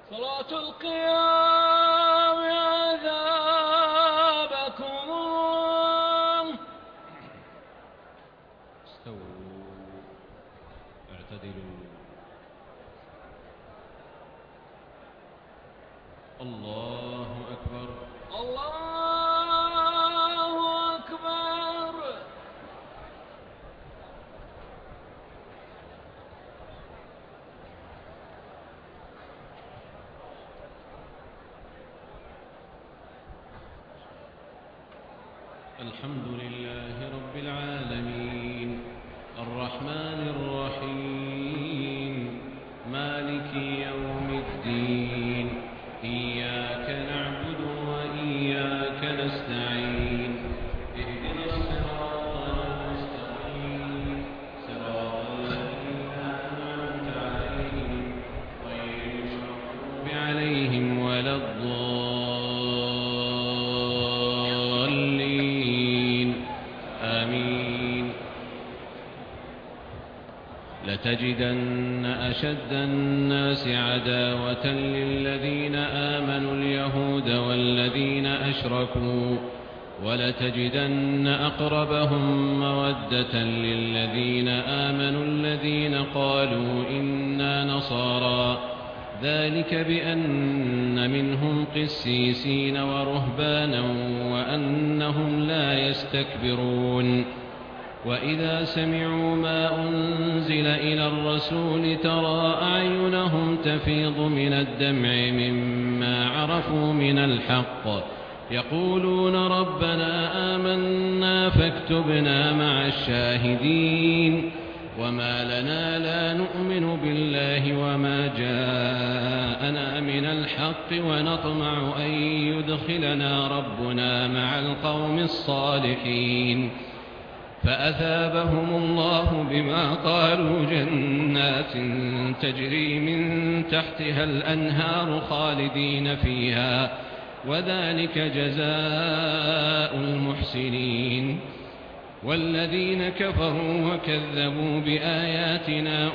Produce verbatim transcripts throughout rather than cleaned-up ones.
صلاة القيام عذابكم. استووا اعتدلوا. الله أكبر. الله أكبر. الحمد لله رب العالمين الرحمن الرحيم مالك يوم الدين إياك نعبد وإياك نستعين اهدنا الصراط المستقيم صراط الذين أنعمت عليهم غير المغضوب عليهم ولا الضالين آمين. لتجدن أشد الناس عداوة للذين آمنوا اليهود والذين أشركوا ولتجدن أقربهم مودة للذين آمنوا الذين قالوا إنا نصارى ذلك بأن منهم قسيسين ورهبانا وأنهم لا يستكبرون. وإذا سمعوا ما أنزل إلى الرسول ترى أعينهم تفيض من الدمع مما عرفوا من الحق يقولون ربنا آمنا فاكتبنا مع الشاهدين. وما لنا لا نؤمن بالله وما جاءنا من الحق ونطمع أن يدخلنا ربنا مع القوم الصالحين. فأثابهم الله بما قالوا جنات تجري من تحتها الأنهار خالدين فيها وذلك جزاء المحسنين. والذين كفروا وكذبوا بآياتنا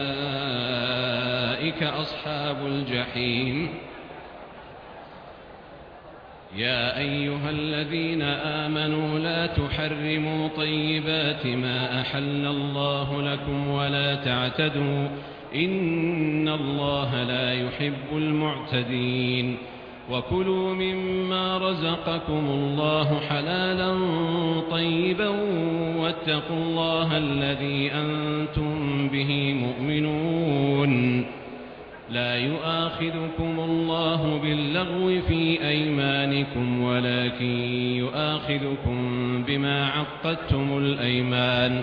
أولئك أصحاب الجحيم. يا أيها الذين آمنوا لا تحرموا طيبات ما أحل الله لكم ولا تعتدوا إن الله لا يحب المعتدين. وكلوا مما رزقكم الله حلالا طيبا واتقوا الله الذي أنتم به مؤمنون. لا يؤاخذكم الله باللغو في أيمانكم ولكن يؤاخذكم بما عقدتم الأيمان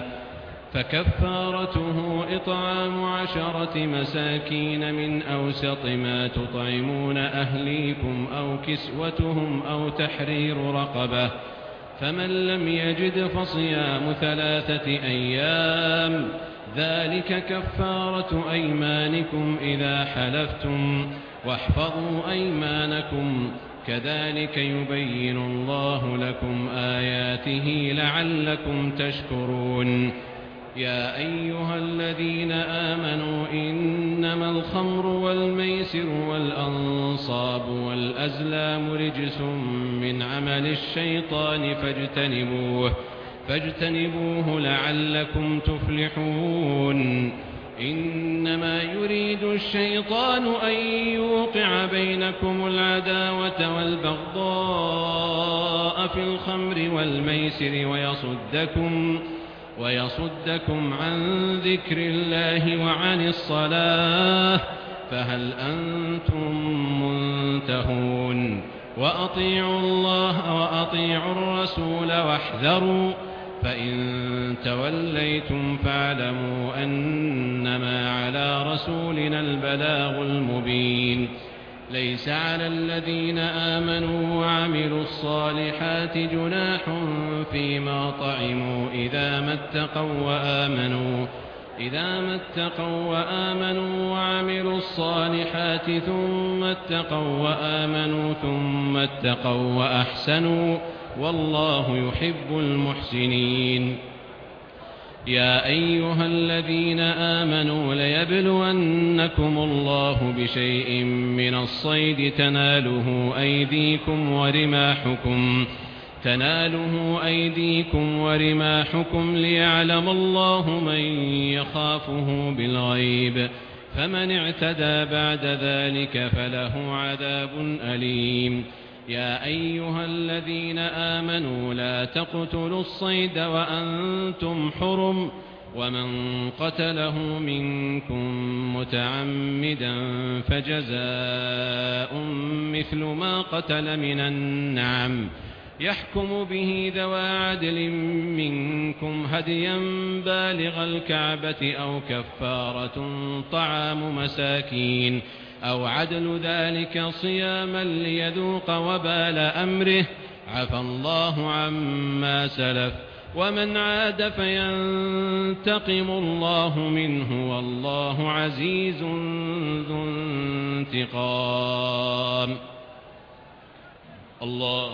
فكفارته إطعام عشرة مساكين من أوسط ما تطعمون أهليكم أو كسوتهم أو تحرير رقبة فمن لم يجد فصيام ثلاثة أيام ذلك كفارة أيمانكم إذا حلفتم واحفظوا أيمانكم كذلك يبين الله لكم آياته لعلكم تشكرون. يا أيها الذين آمنوا إنما الخمر والميسر والأنصاب والأزلام رجس من عمل الشيطان فاجتنبوه فاجتنبوه لعلكم تفلحون. إنما يريد الشيطان أن يوقع بينكم العداوة والبغضاء في الخمر والميسر ويصدكم ويصدكم عن ذكر الله وعن الصلاة فهل أنتم منتهون. وأطيعوا الله وأطيعوا الرسول واحذروا فإن توليتم فاعلموا أنما على رسولنا البلاغ المبين. ليس على الذين آمنوا وعملوا الصالحات جناح فيما طعموا إذا ما اتقوا وآمنوا إذا ما اتقوا وآمنوا وعملوا الصالحات ثم اتقوا وآمنوا ثم اتقوا وأحسنوا والله يحب المحسنين. يا أيها الذين آمنوا ليبلونكم الله بشيء من الصيد تناله أيديكم ورماحكم تناله أيديكم ورماحكم ليعلم الله من يخافه بالغيب فمن اعتدى بعد ذلك فله عذاب أليم. يا أيها الذين آمنوا لا تقتلوا الصيد وأنتم حرم ومن قتله منكم متعمدا فجزاء مثل ما قتل من النعم يحكم به ذوى عدل منكم هديا بالغ الكعبة أو كفارة طعام مساكين أو عدل ذلك صياما ليذوق وبال أمره عفى الله عما سلف ومن عاد فينتقم الله منه والله عزيز ذو انتقام. الله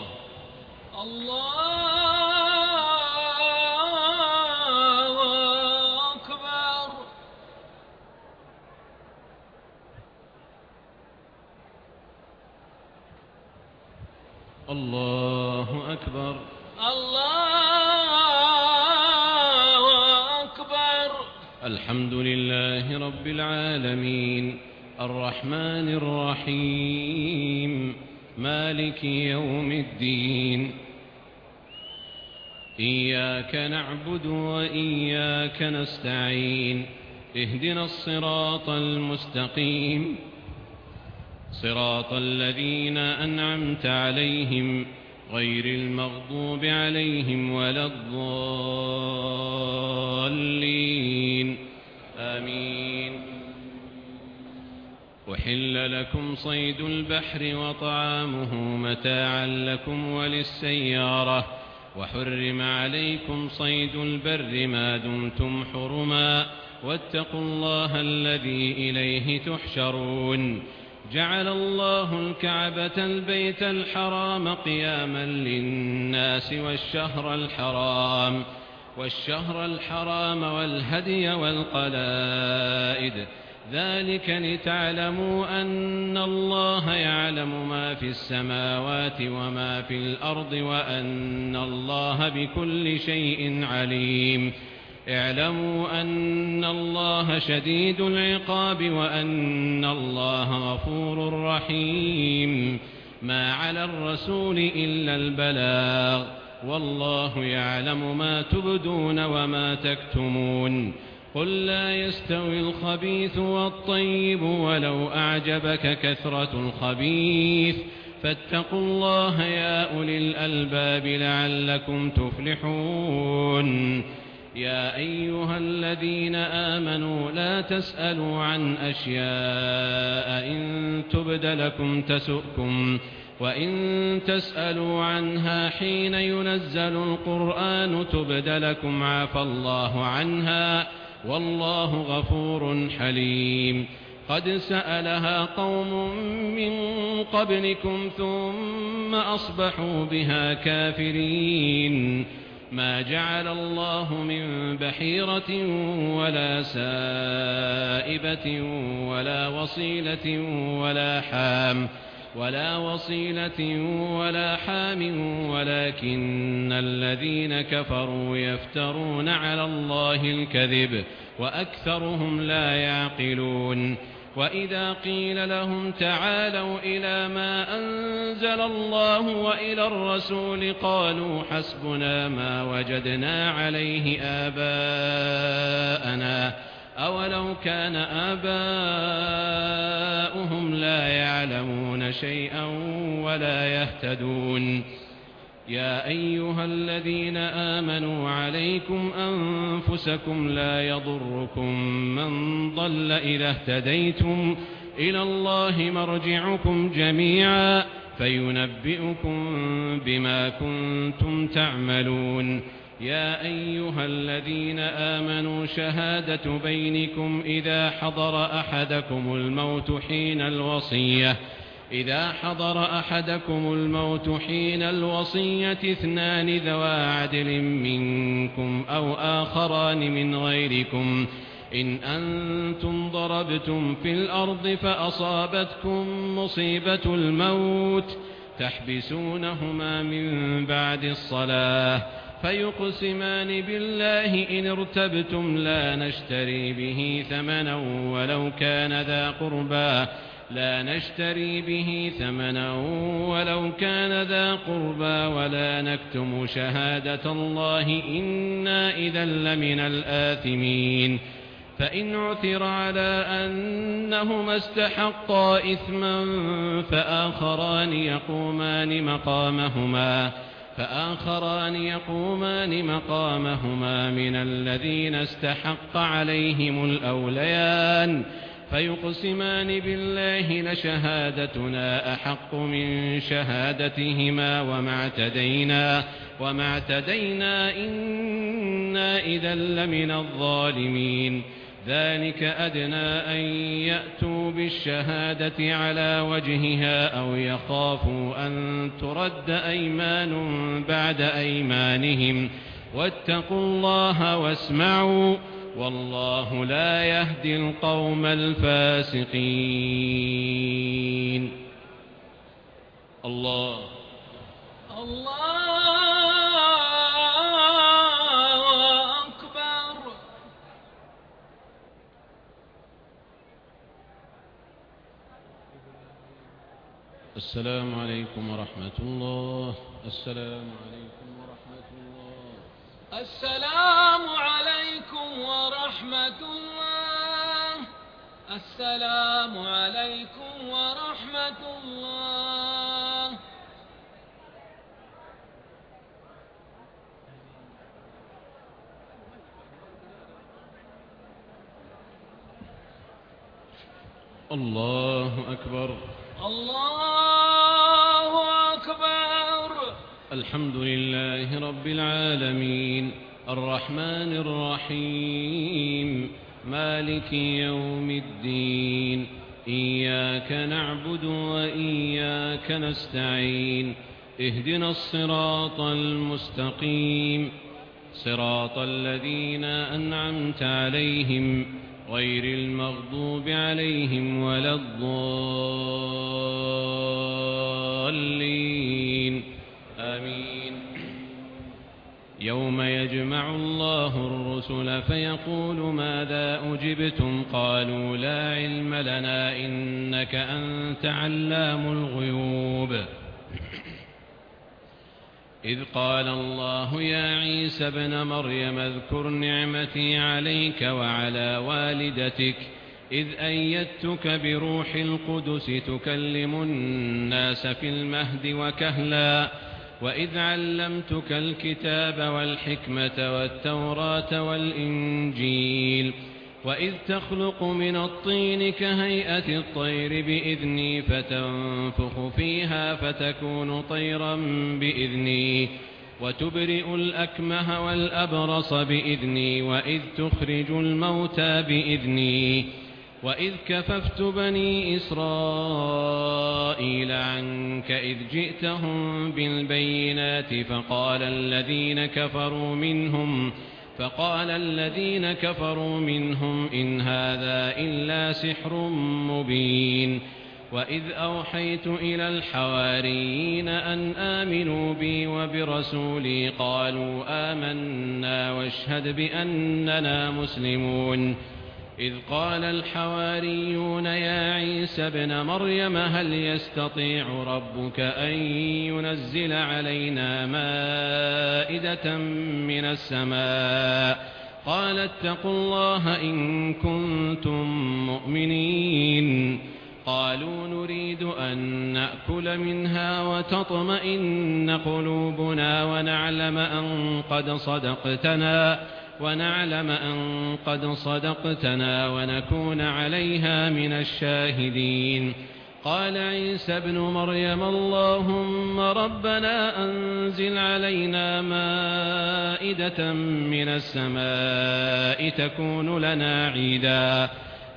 الله أكبر. الله أكبر. الله أكبر. الحمد لله رب العالمين الرحمن الرحيم مالك يوم الدين إياك نعبد وإياك نستعين اهدنا الصراط المستقيم صراط الذين أنعمت عليهم غير المغضوب عليهم ولا الضالين آمين. أحل لكم صيد البحر وطعامه متاعا لكم وللسيارة وحرم عليكم صيد البر ما دمتم حرما واتقوا الله الذي إليه تحشرون. جعل الله الكعبة البيت الحرام قياما للناس والشهر الحرام والشهر الحرام والهدي والقلائد ذلك لتعلموا أن الله يعلم ما في السماوات وما في الأرض وأن الله بكل شيء عليم. اعلموا أن الله شديد العقاب وأن الله غفور رحيم. ما على الرسول إلا البلاغ والله يعلم ما تبدون وما تكتمون. قل لا يستوي الخبيث والطيب ولو أعجبك كثرة الخبيث فاتقوا الله يا أولي الألباب لعلكم تفلحون. يا أيها الذين آمنوا لا تسألوا عن أشياء إن تبد لكم تسؤكم وإن تسألوا عنها حين ينزل القرآن تبد لكم عفى الله عنها والله غفور حليم. قد سألها قوم من قبلكم ثم أصبحوا بها كافرين. ما جعل الله من بحيرة ولا سائبة ولا وصيلة ولا حام ولا وصيلة ولا حام ولكن الذين كفروا يفترون على الله الكذب وأكثرهم لا يعقلون. وإذا قيل لهم تعالوا إلى ما أنزل الله وإلى الرسول قالوا حسبنا ما وجدنا عليه آباءنا أولو كان آباؤهم لا يعلمون شيئا ولا يهتدون. يا أيها الذين آمنوا عليكم أنفسكم لا يضركم من ضل إذا اهتديتم إلى الله مرجعكم جميعا فينبئكم بما كنتم تعملون. يا أيها الذين آمنوا شهادة بينكم إذا حضر أحدكم الموت حين الوصية إذا حضر أحدكم الموت حين الوصية اثنان ذوا عدل منكم أو آخران من غيركم إن أنتم ضربتم في الأرض فأصابتكم مصيبة الموت تحبسونهما من بعد الصلاة فيقسمان بالله إن ارتبتم لا نشتري به ثمنا ولو كان ذا قربى لا نشتري به ثمنا ولو كان ذا قربى ولا نكتم شهادة الله إنا إذا لمن الآثمين فإن عثر على أنهما استحقا إثما فآخران يقومان مقامهما فآخران يقومان مقامهما من الذين استحق عليهم الأوليان فيقسمان بالله لشهادتنا أحق من شهادتهما وما اعتدينا وما اعتدينا إنا إذا لمن الظالمين ذلك أدنى أن يأتوا بالشهادة على وجهها أو يخافوا أن ترد أيمان بعد أيمانهم واتقوا الله واسمعوا والله لا يهدي القوم الفاسقين. الله الله أكبر. السلام عليكم ورحمة الله. السلام عليكم ورحمة الله. السلام عليكم ورحمة الله. السلام عليكم ورحمة الله. الله أكبر. الله أكبر. الحمد لله رب العالمين الرحمن الرحيم مالك يوم الدين إياك نعبد وإياك نستعين اهدنا الصراط المستقيم صراط الذين أنعمت عليهم غير المغضوب عليهم ولا الضالين آمين. يوم يجمع الله الرسل فيقول ماذا أجبتم قالوا لا علم لنا إنك أنت علام الغيوب إذ قال الله يا عيسى ابن مريم اذكر نعمتي عليك وعلى والدتك إذ أيدتك بروح القدس تكلم الناس في المهد وكهلا وإذ علمتك الكتاب والحكمة والتوراة والإنجيل وإذ تخلق من الطين كهيئة الطير بإذني فتنفخ فيها فتكون طيرا بإذني وتبرئ الأكمه والأبرص بإذني وإذ تخرج الموتى بإذني وإذ كففت بني إسرائيل عنك إذ جئتهم بالبينات فقال الذين كفروا منهم فقال الذين كفروا منهم إن هذا إلا سحر مبين وإذ أوحيت إلى الحواريين أن آمنوا بي وبرسولي قالوا آمنا واشهد بأننا مسلمون إذ قال الحواريون يا عيسى ابن مريم هل يستطيع ربك أن ينزل علينا مائدة من السماء قال اتقوا الله إن كنتم مؤمنين قالوا نريد أن نأكل منها وتطمئن قلوبنا ونعلم أن قد صدقتنا ونعلم أن قد صدقتنا ونكون عليها من الشاهدين قال عيسى ابن مريم اللهم ربنا أنزل علينا مائدة من السماء تكون لنا عيدا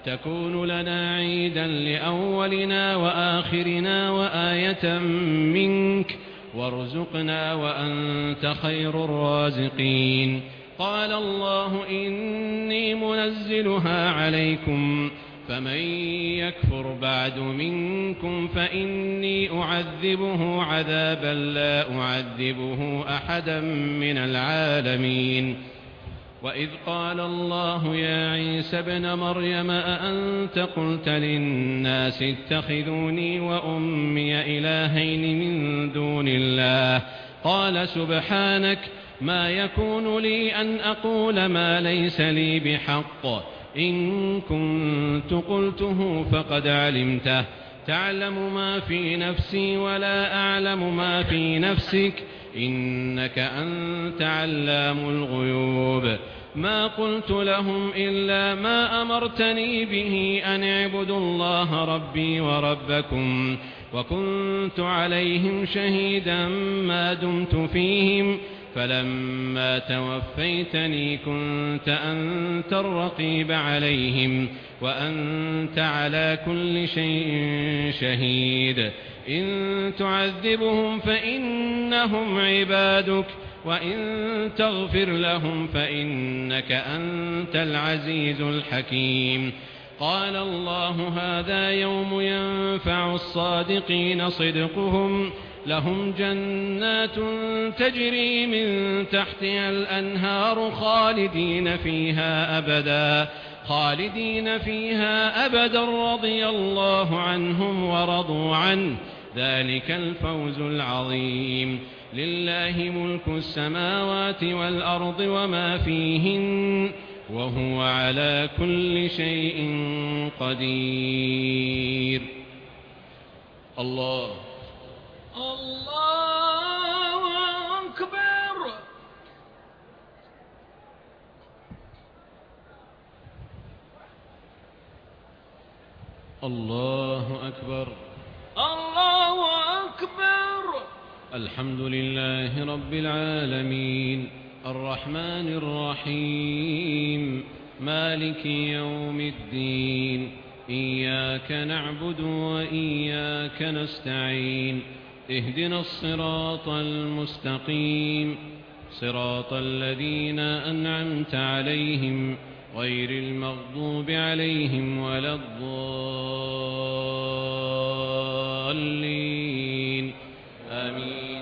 تكون لنا عيدا لأولنا وآخرنا وآية منك وارزقنا وأنت خير الرازقين. قال الله إني منزلها عليكم فمن يكفر بعد منكم فإني أعذبه عذابا لا أعذبه أحدا من العالمين. وإذ قال الله يا عيسى ابن مريم أأنت قلت للناس اتخذوني وأمي إلهين من دون الله قال سبحانك ما يكون لي أن أقول ما ليس لي بحق إن كنت قلته فقد علمته تعلم ما في نفسي ولا أعلم ما في نفسك إنك أنت علام الغيوب. ما قلت لهم إلا ما أمرتني به أن اعبدوا الله ربي وربكم وكنت عليهم شهيدا ما دمت فيهم فلما توفيتني كنت أنت الرقيب عليهم وأنت على كل شيء شهيد. إن تعذبهم فإنهم عبادك وإن تغفر لهم فإنك أنت العزيز الحكيم. قال الله هذا يوم ينفع الصادقين صدقهم لهم جنات تجري من تحتها الأنهار خالدين فيها أبدا خالدين فيها أبدا رضي الله عنهم ورضوا عنه ذلك الفوز العظيم. لله ملك السماوات والأرض وما فيهن وهو على كل شيء قدير. الله الله أكبر. الله أكبر. الله أكبر. الحمد لله رب العالمين الرحمن الرحيم مالك يوم الدين إياك نعبد وإياك نستعين اهدنا الصراط المستقيم صراط الذين أنعمت عليهم غير المغضوب عليهم ولا الضالين آمين.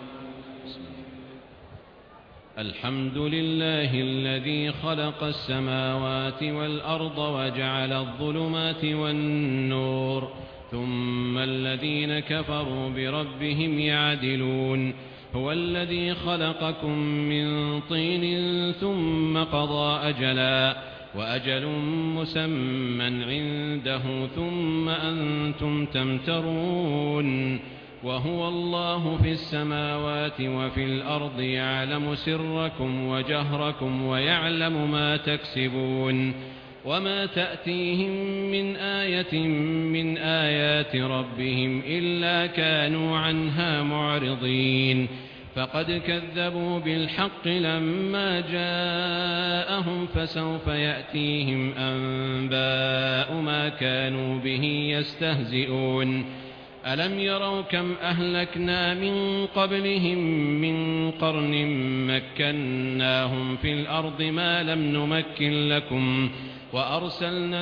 الحمد لله الذي خلق السماوات والأرض وجعل الظلمات والنور ثم الذين كفروا بربهم يعدلون. هو الذي خلقكم من طين ثم قضى أجلا وأجل مسمى عنده ثم أنتم تمترون. وهو الله في السماوات وفي الأرض يعلم سركم وجهركم ويعلم ما تكسبون. وما تأتيهم من آية من آيات ربهم إلا كانوا عنها معرضين. فقد كذبوا بالحق لما جاءهم فسوف يأتيهم أنباء ما كانوا به يستهزئون. ألم يروا كم أهلكنا من قبلهم من قرن مكناهم في الأرض ما لم نمكن لكم وأرسلنا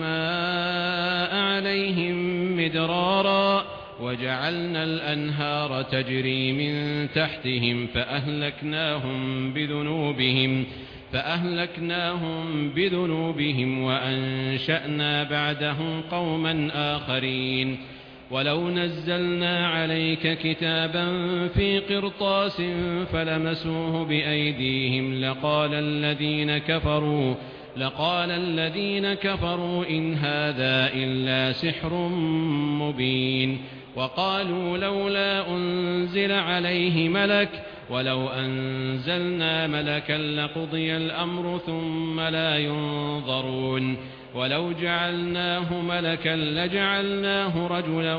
السماء عليهم مدرارا وجعلنا الأنهار تجري من تحتهم فأهلكناهم بذنوبهم فأهلكناهم بذنوبهم وأنشأنا بعدهم قوما آخرين. ولو نزلنا عليك كتابا في قرطاس فلمسوه بأيديهم لقال الذين كفروا لقال الذين كفروا إن هذا إلا سحر مبين. وقالوا لولا أنزل عليه ملك ولو أنزلنا ملكا لقضي الأمر ثم لا ينظرون. ولو جعلناه ملكا لجعلناه رجلا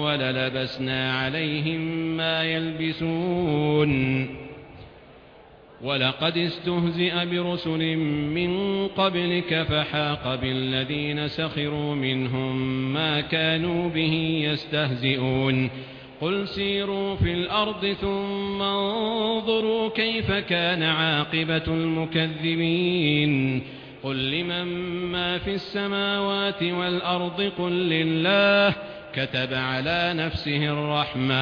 وللبسنا عليهم ما يلبسون. ولقد استهزئ برسل من قبلك فحاق بالذين سخروا منهم ما كانوا به يستهزئون قل سيروا في الأرض ثم انظروا كيف كان عاقبة المكذبين قل لمن ما في السماوات والأرض قل لله كتب على نفسه الرحمة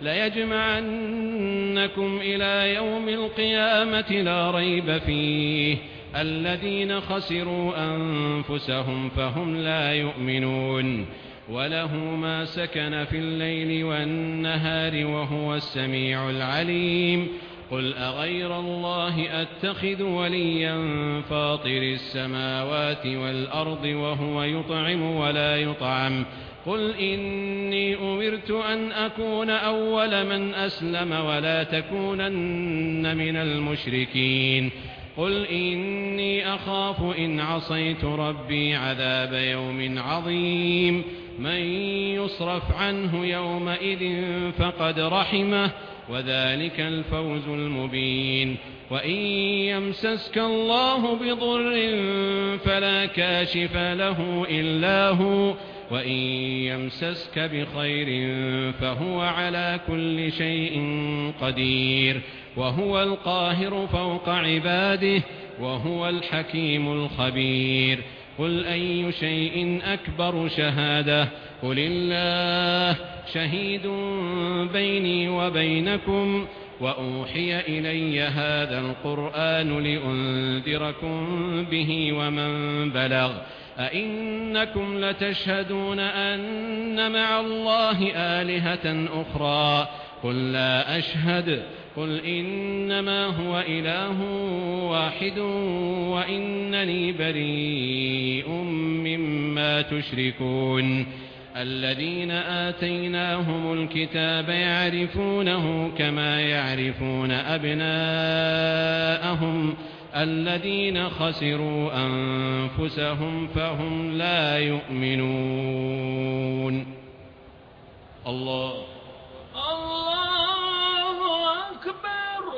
ليجمعنكم إلى يوم القيامة لا ريب فيه الذين خسروا أنفسهم فهم لا يؤمنون وله ما سكن في الليل والنهار وهو السميع العليم قل أغير الله أتخذ وليا فاطر السماوات والأرض وهو يطعم ولا يطعم قل إني أمرت أن أكون أول من أسلم ولا تكونن من المشركين قل إني أخاف إن عصيت ربي عذاب يوم عظيم من يصرف عنه يومئذ فقد رحمه وذلك الفوز المبين وإن يمسسك الله بضر فلا كاشف له إلا هو وإن يمسسك بخير فهو على كل شيء قدير وهو القاهر فوق عباده وهو الحكيم الخبير قل أي شيء أكبر شهادة قل الله شهيد بيني وبينكم وأوحي إلي هذا القرآن لأنذركم به ومن بلغ أئنكم لتشهدون أن مع الله آلهة أخرى قل لا أشهد قل إنما هو إله واحد وإنني بريء مما تشركون الذين آتيناهم الكتاب يعرفونه كما يعرفون أبناءهم الذين خسروا أنفسهم فهم لا يؤمنون الله الله أكبر.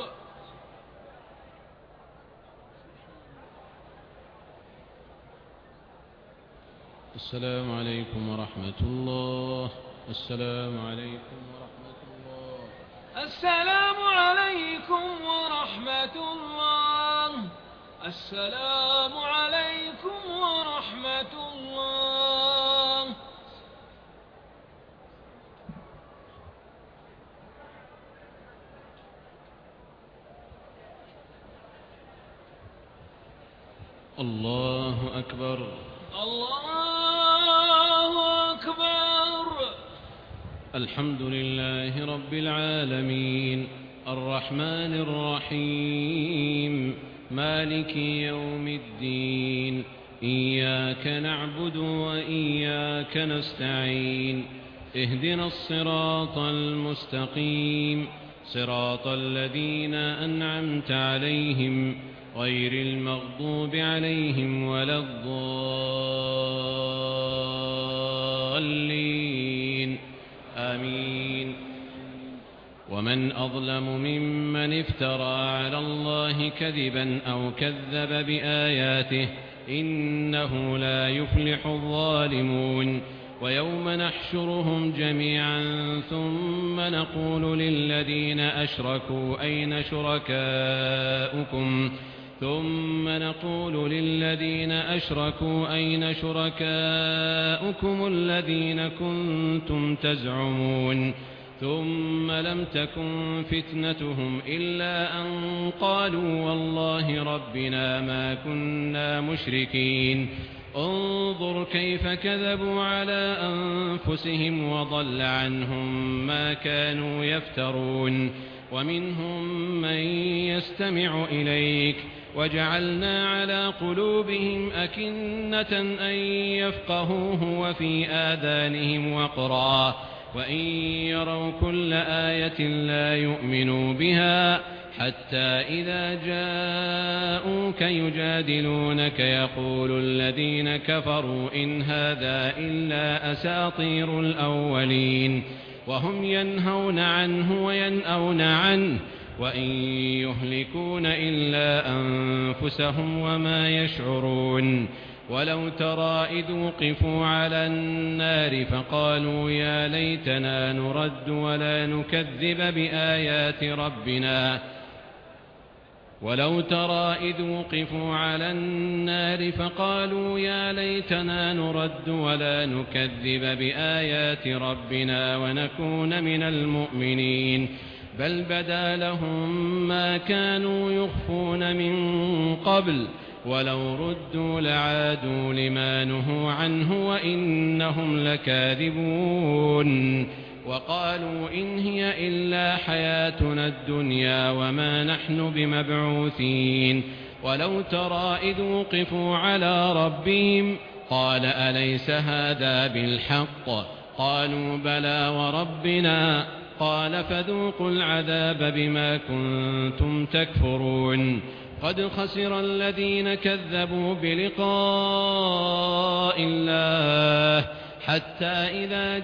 السلام عليكم ورحمة الله. السلام عليكم ورحمة الله. السلام عليكم ورحمة الله. السلام عليكم ورحمة الله. الله أكبر. الله أكبر. الحمد لله رب العالمين الرحمن الرحيم مالك يوم الدين إياك نعبد وإياك نستعين اهدنا الصراط المستقيم صراط الذين أنعمت عليهم غير المغضوب عليهم ولا الضالين آمين. ومن أظلم ممن افترى على الله كذبا أو كذب بآياته إنه لا يفلح الظالمون. ويوم نحشرهم جميعا ثم نقول للذين أشركوا أين شركاؤكم ثم نقول للذين أشركوا أين شركاؤكم الذين كنتم تزعمون ثم لم تكن فتنتهم إلا أن قالوا والله ربنا ما كنا مشركين. انظر كيف كذبوا على أنفسهم وضل عنهم ما كانوا يفترون. ومنهم من يستمع إليك وجعلنا على قلوبهم أكنة أن يفقهوه وفي آذانهم وقرا وإن يروا كل آية لا يؤمنوا بها حتى إذا جاءوك يجادلونك يقول الذين كفروا إن هذا إلا أساطير الأولين وهم ينهون عنه وينأون عنه وإن يهلكون إلا أنفسهم وما يشعرون ولو ترى إذ وقفوا على النار فقالوا يا ليتنا نرد ولا نكذب بآيات ربنا ولو ترى إذ وقفوا على النار فقالوا يا ليتنا نرد ولا نكذب بآيات ربنا ونكون من المؤمنين بل بدا لهم ما كانوا يخفون من قبل ولو ردوا لعادوا لما نهوا عنه وإنهم لكاذبون وقالوا إن هي إلا حياتنا الدنيا وما نحن بمبعوثين ولو ترى إذ وقفوا على ربهم قال أليس هذا بالحق قالوا بلى وربنا قال فذوقوا العذاب بما كنتم تكفرون قد خسر الذين كذبوا بلقاء الله حتى إذا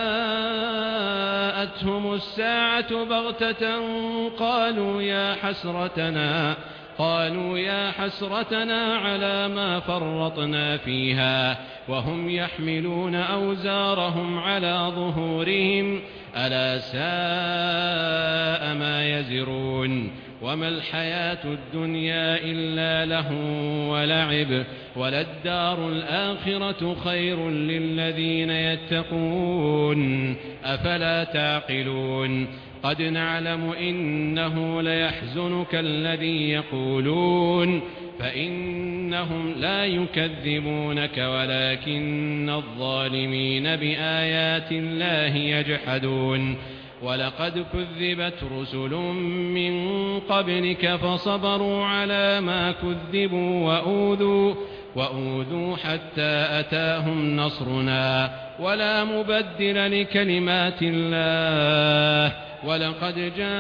جاءتهم الساعة بغتة قالوا يا حسرتنا قالوا يا حسرتنا على ما فرطنا فيها وهم يحملون أوزارهم على ظهورهم ألا ساء ما يزرون وما الحياة الدنيا إلا لهو ولعب وللدار الآخرة خير للذين يتقون أفلا تعقلون قد نعلم إنه ليحزنك الذي يقولون فإنهم لا يكذبونك ولكن الظالمين بآيات الله يجحدون ولقد كذبت رسل من قبلك فصبروا على ما كذبوا وأوذوا وأوذوا حتى أتاهم نصرنا ولا مبدل لكلمات الله ولقد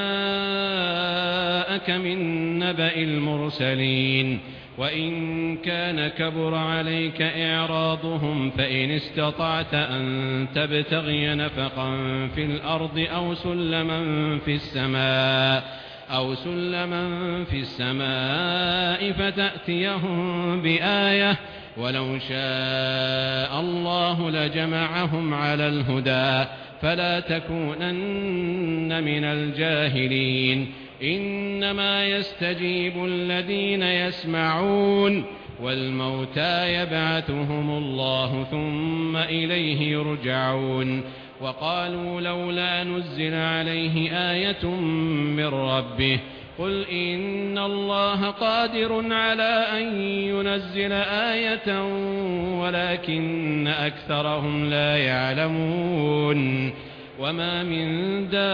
جاءك من نبأ المرسلين وإن كان كبر عليك إعراضهم فإن استطعت أن تبتغي نفقا في الأرض أو سلما في السماء أو سلما في السماء فتأتيهم بآية ولو شاء الله لجمعهم على الهدى فلا تكونن من الجاهلين إنما يستجيب الذين يسمعون والموتى يبعثهم الله ثم إليه يرجعون وقالوا لولا نزل عليه آية من ربه قل إن الله قادر على أن ينزل آية ولكن أكثرهم لا يعلمون وما من دابة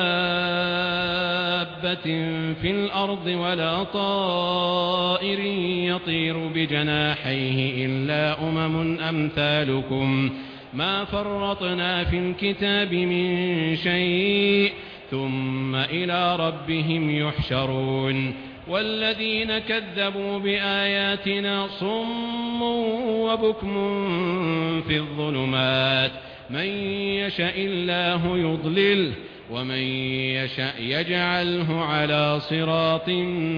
في الأرض ولا طائر يطير بجناحيه إلا أمم أمثالكم ما فرطنا في الكتاب من شيء ثم إلى ربهم يحشرون والذين كذبوا بآياتنا صم وبكم في الظلمات من يشاء الله يضلله ومن يشاء يجعله على صراط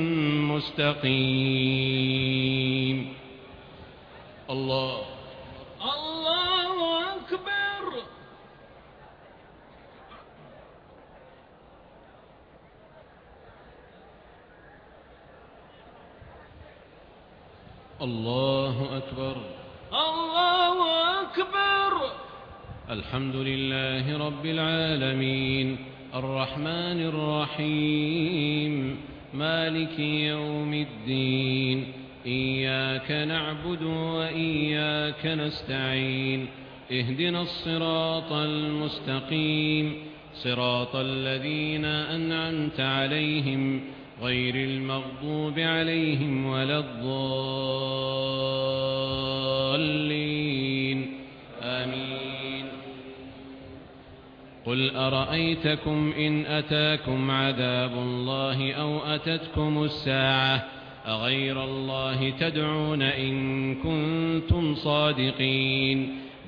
مستقيم الله الله أكبر. الله أكبر. الله أكبر. الحمد لله رب العالمين الرحمن الرحيم مالك يوم الدين إياك نعبد وإياك نستعين اهدنا الصراط المستقيم صراط الذين أنعمت عليهم غير المغضوب عليهم ولا الضالين آمين. قل أرأيتكم إن أتاكم عذاب الله أو أتتكم الساعة أغير الله تدعون إن كنتم صادقين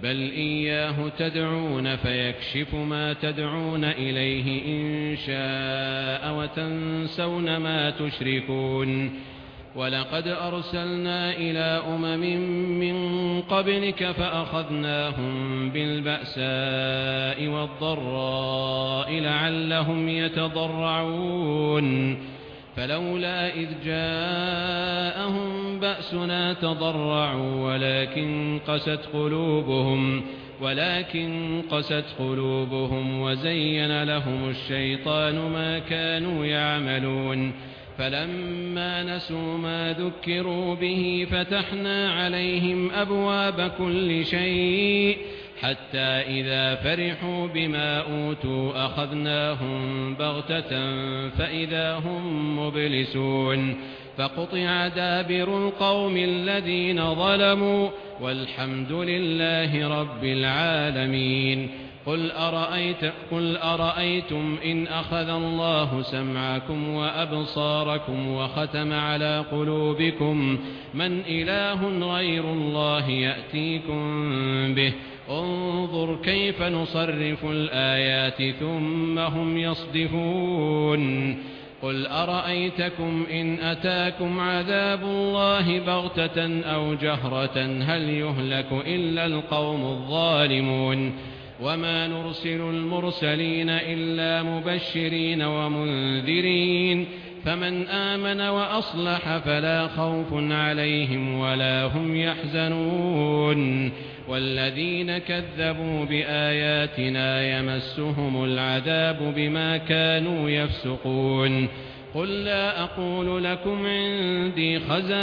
بل إياه تدعون فيكشف ما تدعون إليه إن شاء وتنسون ما تشركون ولقد أرسلنا إلى أمم من قبلك فأخذناهم بالبأساء والضراء لعلهم يتضرعون فلولا إذ جاءهم بأسنا تضرعوا ولكن قست قلوبهم ولكن قست قلوبهم وزين لهم الشيطان ما كانوا يعملون فلما نسوا ما ذكروا به فتحنا عليهم أبواب كل شيء حتى إذا فرحوا بما أوتوا أخذناهم بغتة فإذا هم مبلسون فقطع دابر القوم الذين ظلموا والحمد لله رب العالمين قل, أرأيت قل أرأيتم إن أخذ الله سمعكم وأبصاركم وختم على قلوبكم من إله غير الله يأتيكم به انظر كيف نصرف الآيات ثم هم يصدفون قل أرأيتكم إن أتاكم عذاب الله بغتة أو جهرة هل يهلك إلا القوم الظالمون وما نرسل المرسلين إلا مبشرين ومنذرين فمن آمن وأصلح فلا خوف عليهم ولا هم يحزنون والذين كذبوا بآياتنا يمسهم العذاب بما كانوا يفسقون قل لا أقول لكم عندي خزائن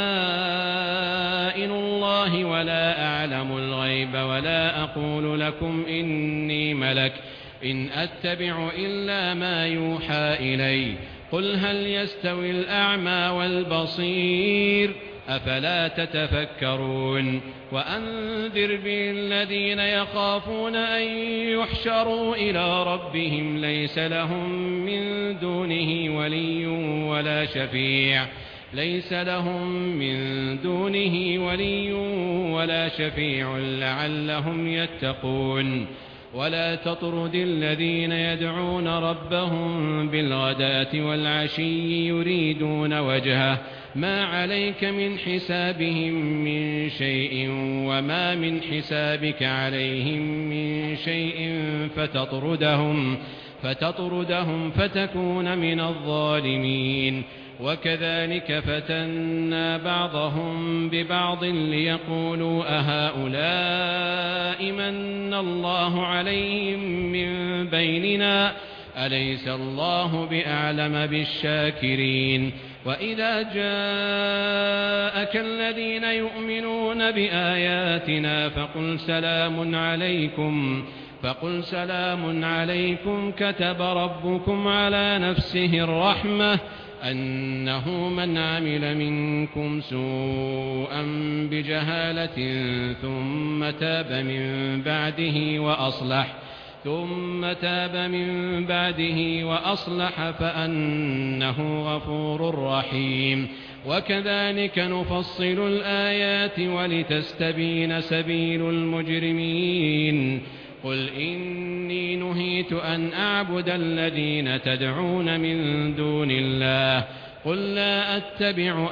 الله ولا أعلم الغيب ولا أقول لكم إني ملك إن أتبع إلا ما يوحى إلي قل هل يستوي الأعمى والبصير أفلا تتفكرون وأنذر به الذين يخافون أن يحشروا إلى ربهم ليس لهم من دونه ولي ولا شفيع ليس لهم من دونه ولي ولا شفيع لعلهم يتقون ولا تطرد الذين يدعون ربهم بالغداة والعشي يريدون وجهه ما عليك من حسابهم من شيء وما من حسابك عليهم من شيء فتطردهم فتطردهم فتكون من الظالمين وكذلك فتنا بعضهم ببعض ليقولوا أهؤلاء من الله عليهم من بيننا أليس الله بأعلم بالشاكرين وإذا جاءك الذين يؤمنون بآياتنا فقل سلام عليكم فقل سلام عليكم كتب ربكم على نفسه الرحمة أنه من عمل منكم سوءا بجهالة ثم تاب من بعده وأصلح ثم تاب من بعده وأصلح فأنه غفور رحيم وكذلك نفصل الآيات ولتستبين سبيل المجرمين قل إني نهيت أن أعبد الذين تدعون من دون الله قل لا أتبع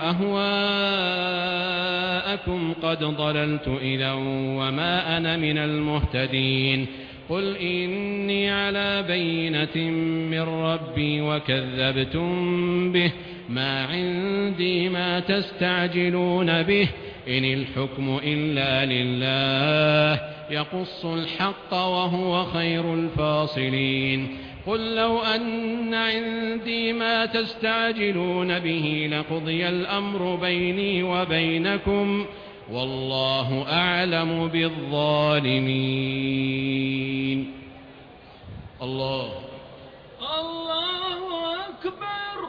أهواءكم قد ضللت إذا وما أنا من المهتدين قل إني على بينة من ربي وكذبتم به ما عندي ما تستعجلون به إن الحكم إلا لله يقص الحق وهو خير الفاصلين قل لو أن عندي ما تستعجلون به لقضي الأمر بيني وبينكم والله أعلم بالظالمين الله الله أكبر.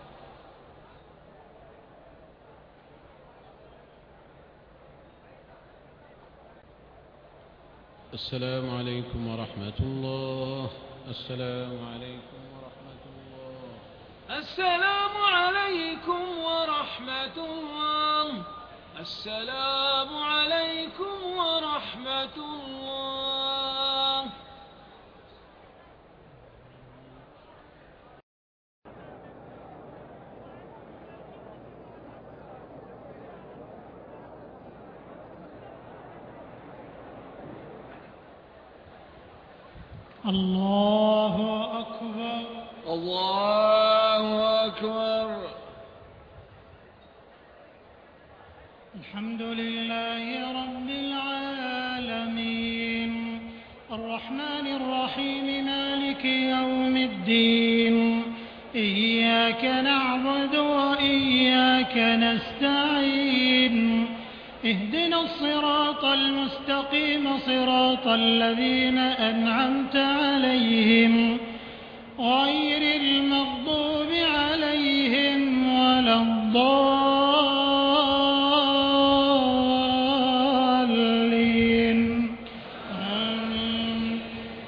السلام عليكم ورحمة الله. السلام عليكم ورحمة الله. السلام عليكم ورحمة الله. السلام عليكم ورحمة الله. الله أكبر. الله أكبر. الحمد لله رب العالمين الرحمن الرحيم مالك يوم الدين إياك نعبد وإياك نستعين اهدنا الصراط المستقيم صراط الذين أنعمت عليهم غير المغضوب عليهم ولا الضالين آمين.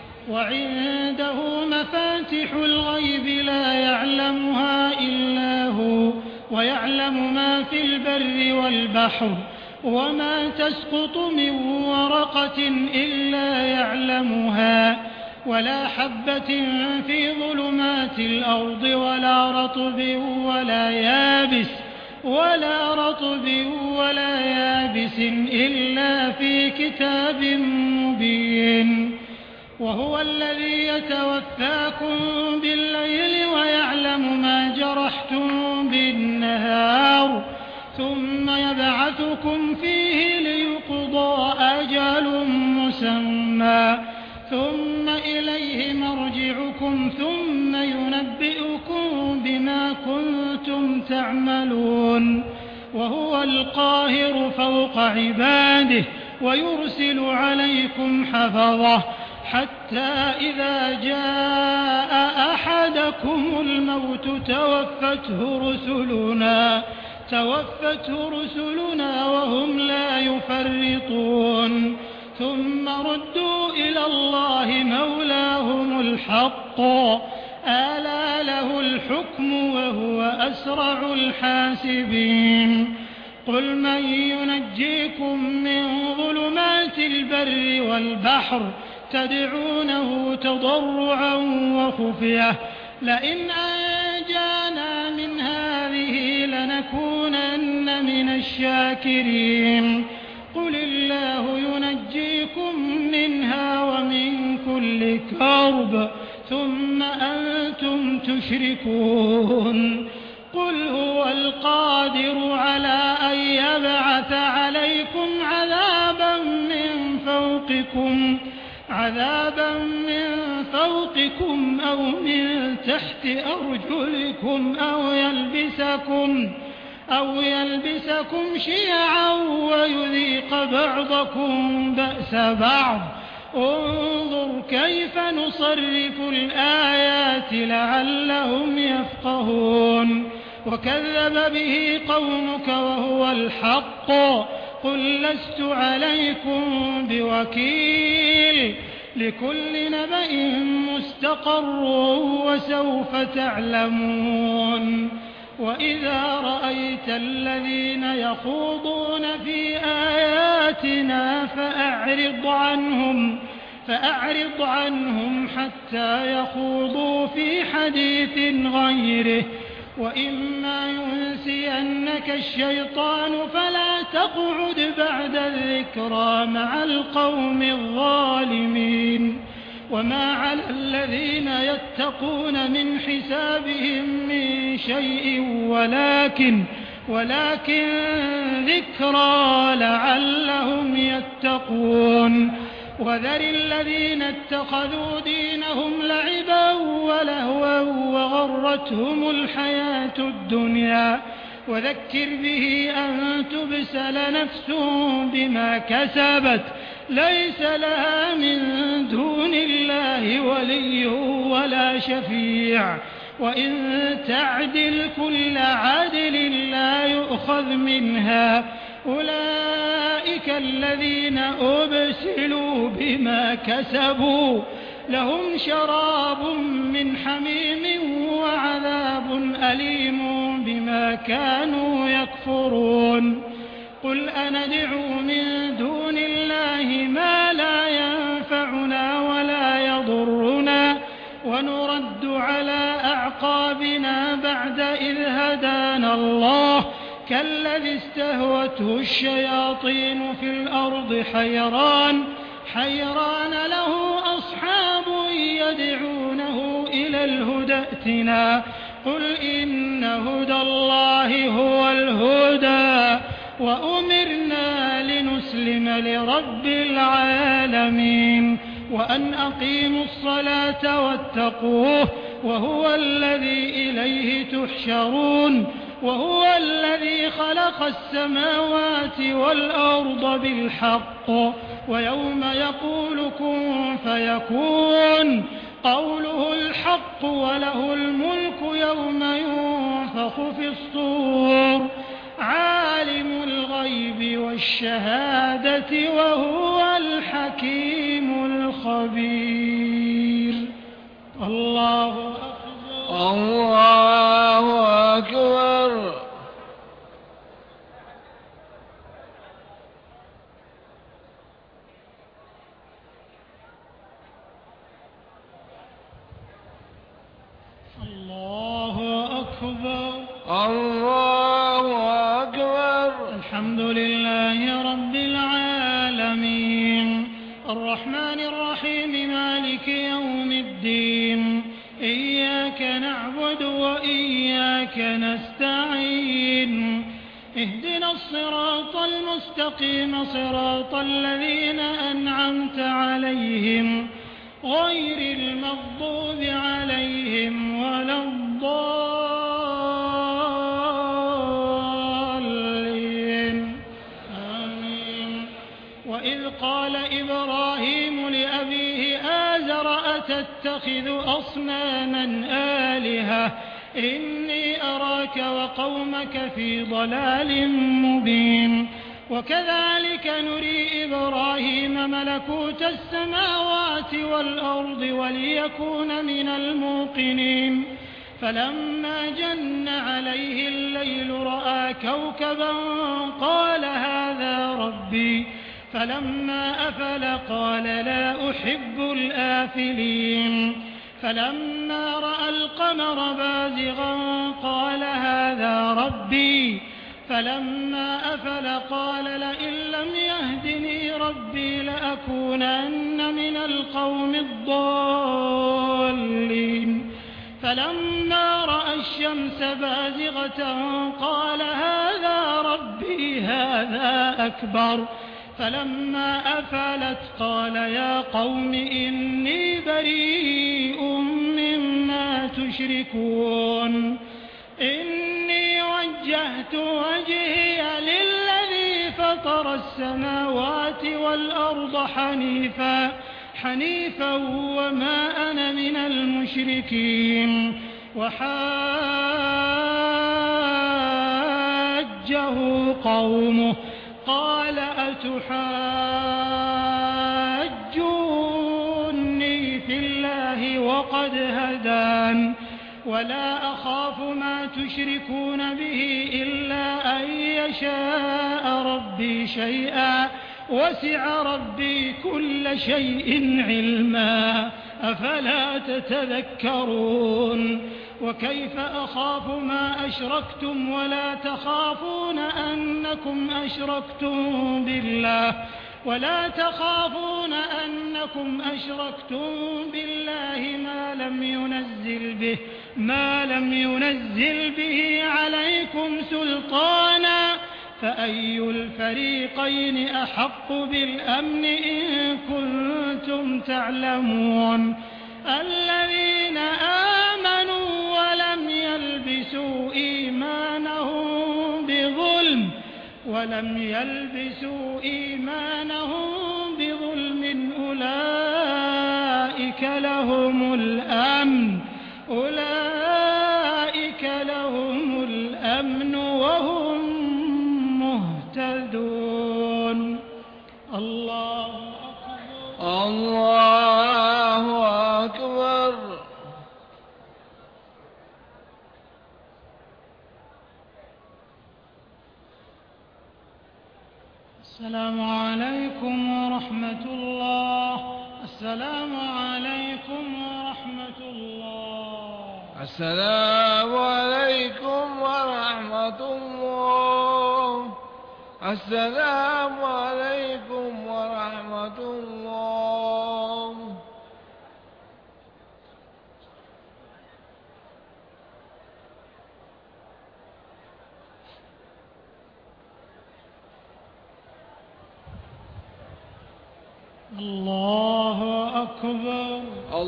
وعنده مفاتح الغيب لا يعلمها إلا هو ويعلم ما في البر والبحر وما تسقط من ورقة إلا يعلمها ولا حبة في ظلمات الأرض ولا رطب ولا يابس ولا رطب ولا يابس إلا في كتاب مبين. وهو الذي يتوفاكم بالليل ويعلم ما جرحتم بالنهار ثم يبعثكم فيه ليقضى أجل مسمى ثم إليه مرجعكم ثم ينبئكم بما كنتم تعملون. وهو القاهر فوق عباده ويرسل عليكم حفظه حتى إذا جاء أحدكم الموت توفته رسلنا توفته رسلنا وهم لا يفرطون ثم ردوا إلى الله مولاهم الحق ألا له الحكم وهو أسرع الحاسبين. قل من ينجيكم من ظلمات البر والبحر تدعونه تضرعا وخفية لئن أنجانا من هذه لنكونن من الشاكرين. قل الله ينجيكم منها ومن كل كرب ثم أنتم تشركون. قل هو القادر على أن يبعث عليكم عذابا من فوقكم عذابا من فوقكم أو من تحت أرجلكم أو يلبسكم أو يلبسكم شيعا ويذيق بعضكم بأس بعض. انظر كيف نصرف الآيات لعلهم يفقهون. وكذب به قومك وهو الحق قل لست عليكم بوكيل لكل نبأ مستقر وسوف تعلمون. وإذا رأيت الذين يخوضون في آياتنا فأعرض عنهم فأعرض عنهم حتى يخوضوا في حديث غيره وإما ينسينك الشيطان فلا تقعد بعد الذكرى مع القوم الظالمين. وما على الذين يتقون من حسابهم من شيء ولكن ولكن ذكرى لعلهم يتقون. وذر الذين اتخذوا دينهم لعبا ولهوا وغرتهم الحياة الدنيا وذكر به أن تبسل نفس بما كسبت ليس لها من دون الله ولي ولا شفيع وإن تعدل كل عدل لا يؤخذ منها أولئك الذين أبسلوا بما كسبوا لهم شراب من حميم وعذاب أليم بما كانوا يكفرون. قل أندعو من دون الله ما لا ينفعنا ولا يضرنا ونرد على أعقابنا بعد إذ هدانا الله كالذي استهوته الشياطين في الأرض حيران حيران له أصحاب تدعونه إلى الهدى ائتنا قل إن هدى الله هو الهدى وأمرنا لنسلم لرب العالمين وأن أقيموا الصلاة واتقوه وهو الذي إليه تحشرون وهو الذي خلق السماوات والأرض بالحق ويوم يقول كن فيكون قوله الحق وله الملك يوم ينفخ في الصور عالم الغيب والشهادة وهو الحكيم الخبير. الله أكبر. الله أكبر. الله أكبر. الله أكبر. الحمد لله رب العالمين الرحمن الرحيم مالك يوم الدين إياك نعبد وإياك نستعين اهدنا الصراط المستقيم صراط الذين أنعمت عليهم غير المغضوب عليهم ولا الضالين آمين. وإذ قال إبراهيم لأبيه آزر أتتخذ أصناما آلهة إني أراك وقومك في ضلال مبين. وكذلك نري إبراهيم ملكوت السماوات والأرض وليكون من الموقنين فلما جن عليه الليل رأى كوكبا قال هذا ربي فلما أفل قال لا أحب الآفلين فلما رأى القمر بازغا قال هذا ربي فلما أفل قال لئن لم يهدني ربي لأكونن من القوم الضالين فلما رأى الشمس بازغة قال هذا ربي هذا أكبر فلما أفلت قال يا قوم إني بريء مما تشركون إني وجهت وجهي للذي فطر السماوات والأرض حنيفا حنيفا وما أنا من المشركين. وحاجه قومه قال أتحاجوني في الله وقد هدان ولا أخاف ما تشركون به إلا أن يشاء ربي شيئا وسع ربي كل شيء علما أفلا تتذكرون. وكيف أخاف ما أشركتم ولا تخافون أنكم أشركتم بالله ولا تخافون أنكم أشركتم بالله ما لم ينزل به ما لم ينزل به عليكم سلطانا فأي الفريقين أحق بالأمن إن كنتم تعلمون. الذين آمنوا ولم يلبسوا إيمانهم بظلم ولم يلبسوا إيمانهم بظلم أولئك لهم الأمن أولئك لهم الأمن وهم مهتدون. الله أكبر. الله أكبر. السلام عليكم ورحمة الله. السلام عليكم ورحمة الله. السلام عليكم ورحمة الله. السلام عليكم ورحمة الله. أكبر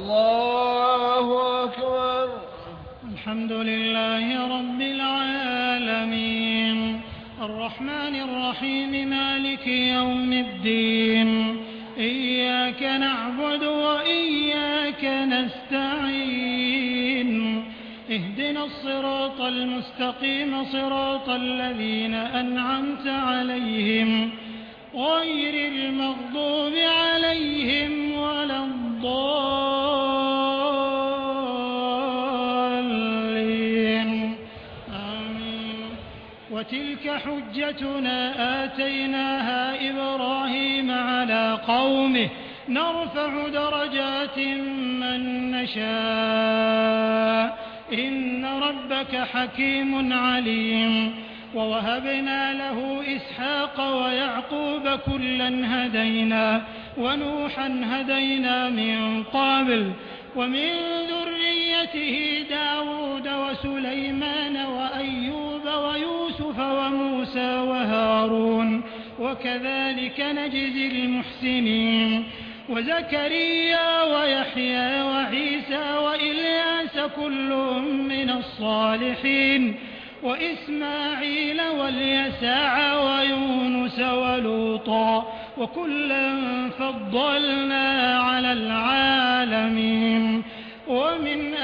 الله أكبر. الحمد لله رب العالمين الرحمن الرحيم مالك يوم الدين إياك نعبد وإياك نستعين اهدنا الصراط المستقيم صراط الذين أنعمت عليهم غير المغضوب عليهم ولا الضالين آمين. وتلك حجتنا آتيناها إبراهيم على قومه نرفع درجات من نشاء إن ربك حكيم عليم. ووهبنا له إسحاق ويعقوب كلا هدينا ونوحا هدينا من قبل ومن ذريته داود وسليمان وأيوب ويوسف وموسى وهارون وكذلك نجزي المحسنين. وزكريا ويحيى وعيسى وإلياس كل من الصالحين وإسماعيل واليسع ويونس ولوطا وكلا فضلنا على العالمين. ومن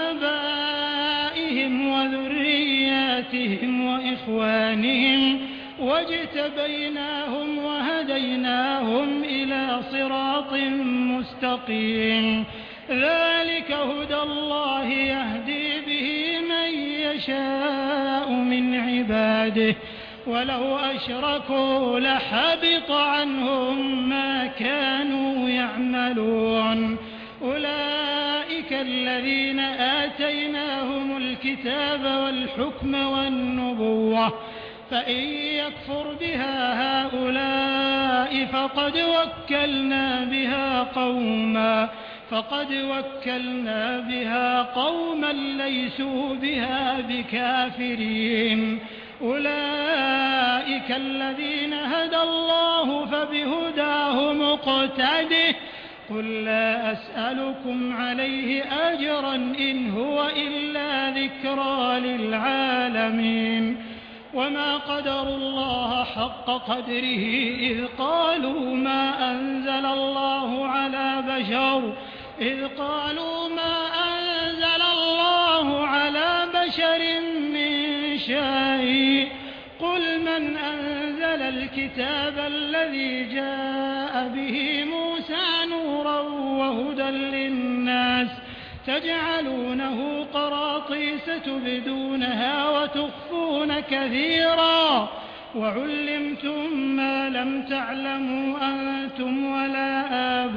آبائهم وذرياتهم وإخوانهم واجتبيناهم وهديناهم إلى صراط مستقيم. ذلك هدى الله يهدي به من يشاء من عباده ولو أشركوا لحبط عنهم ما كانوا يعملون. أولئك الذين آتيناهم الكتاب والحكم والنبوة فإن يكفر بها هؤلاء فقد وكلنا بها قوما فقد وكلنا بها قوما ليسوا بها بكافرين. أولئك الذين هدى الله فبهداه مقتده قل لا أسألكم عليه أجرا إن هو إلا ذكرى للعالمين. وما قدروا الله حق قدره إذ قالوا ما أنزل الله على بشر إذ قالوا ما أنزل الله على بشر من شيء قل من أنزل الكتاب الذي جاء به موسى نورا وهدى للناس تجعلونه قراطيس تبدونها وتخفون كثيرا وعلمتم ما لم تعلموا أنتم ولا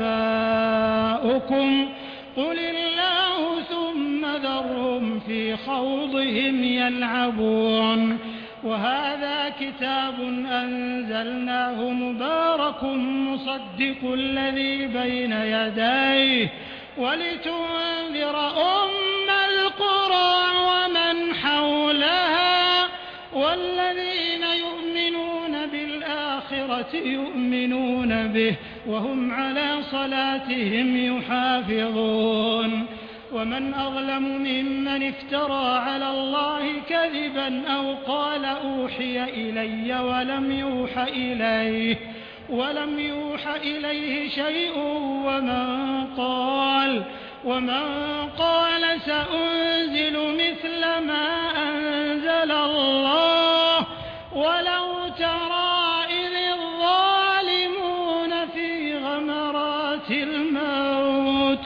آباؤكم قل الله ثم ذرهم في خوضهم يلعبون. وهذا كتاب أنزلناه مبارك مصدق الذي بين يديه ولتنذر أم القرى ومن حولها والذين يؤمنون بالآخرة يؤمنون به وهم على صلاتهم يحافظون. ومن أظلم ممن افترى على الله كذبا أو قال أوحي إلي ولم يوح إليه ولم يوح إليه شيء ومن قال ومن قال سأنزل مثل ما أنزل الله ولو ترى إذ الظالمون في غمرات الموت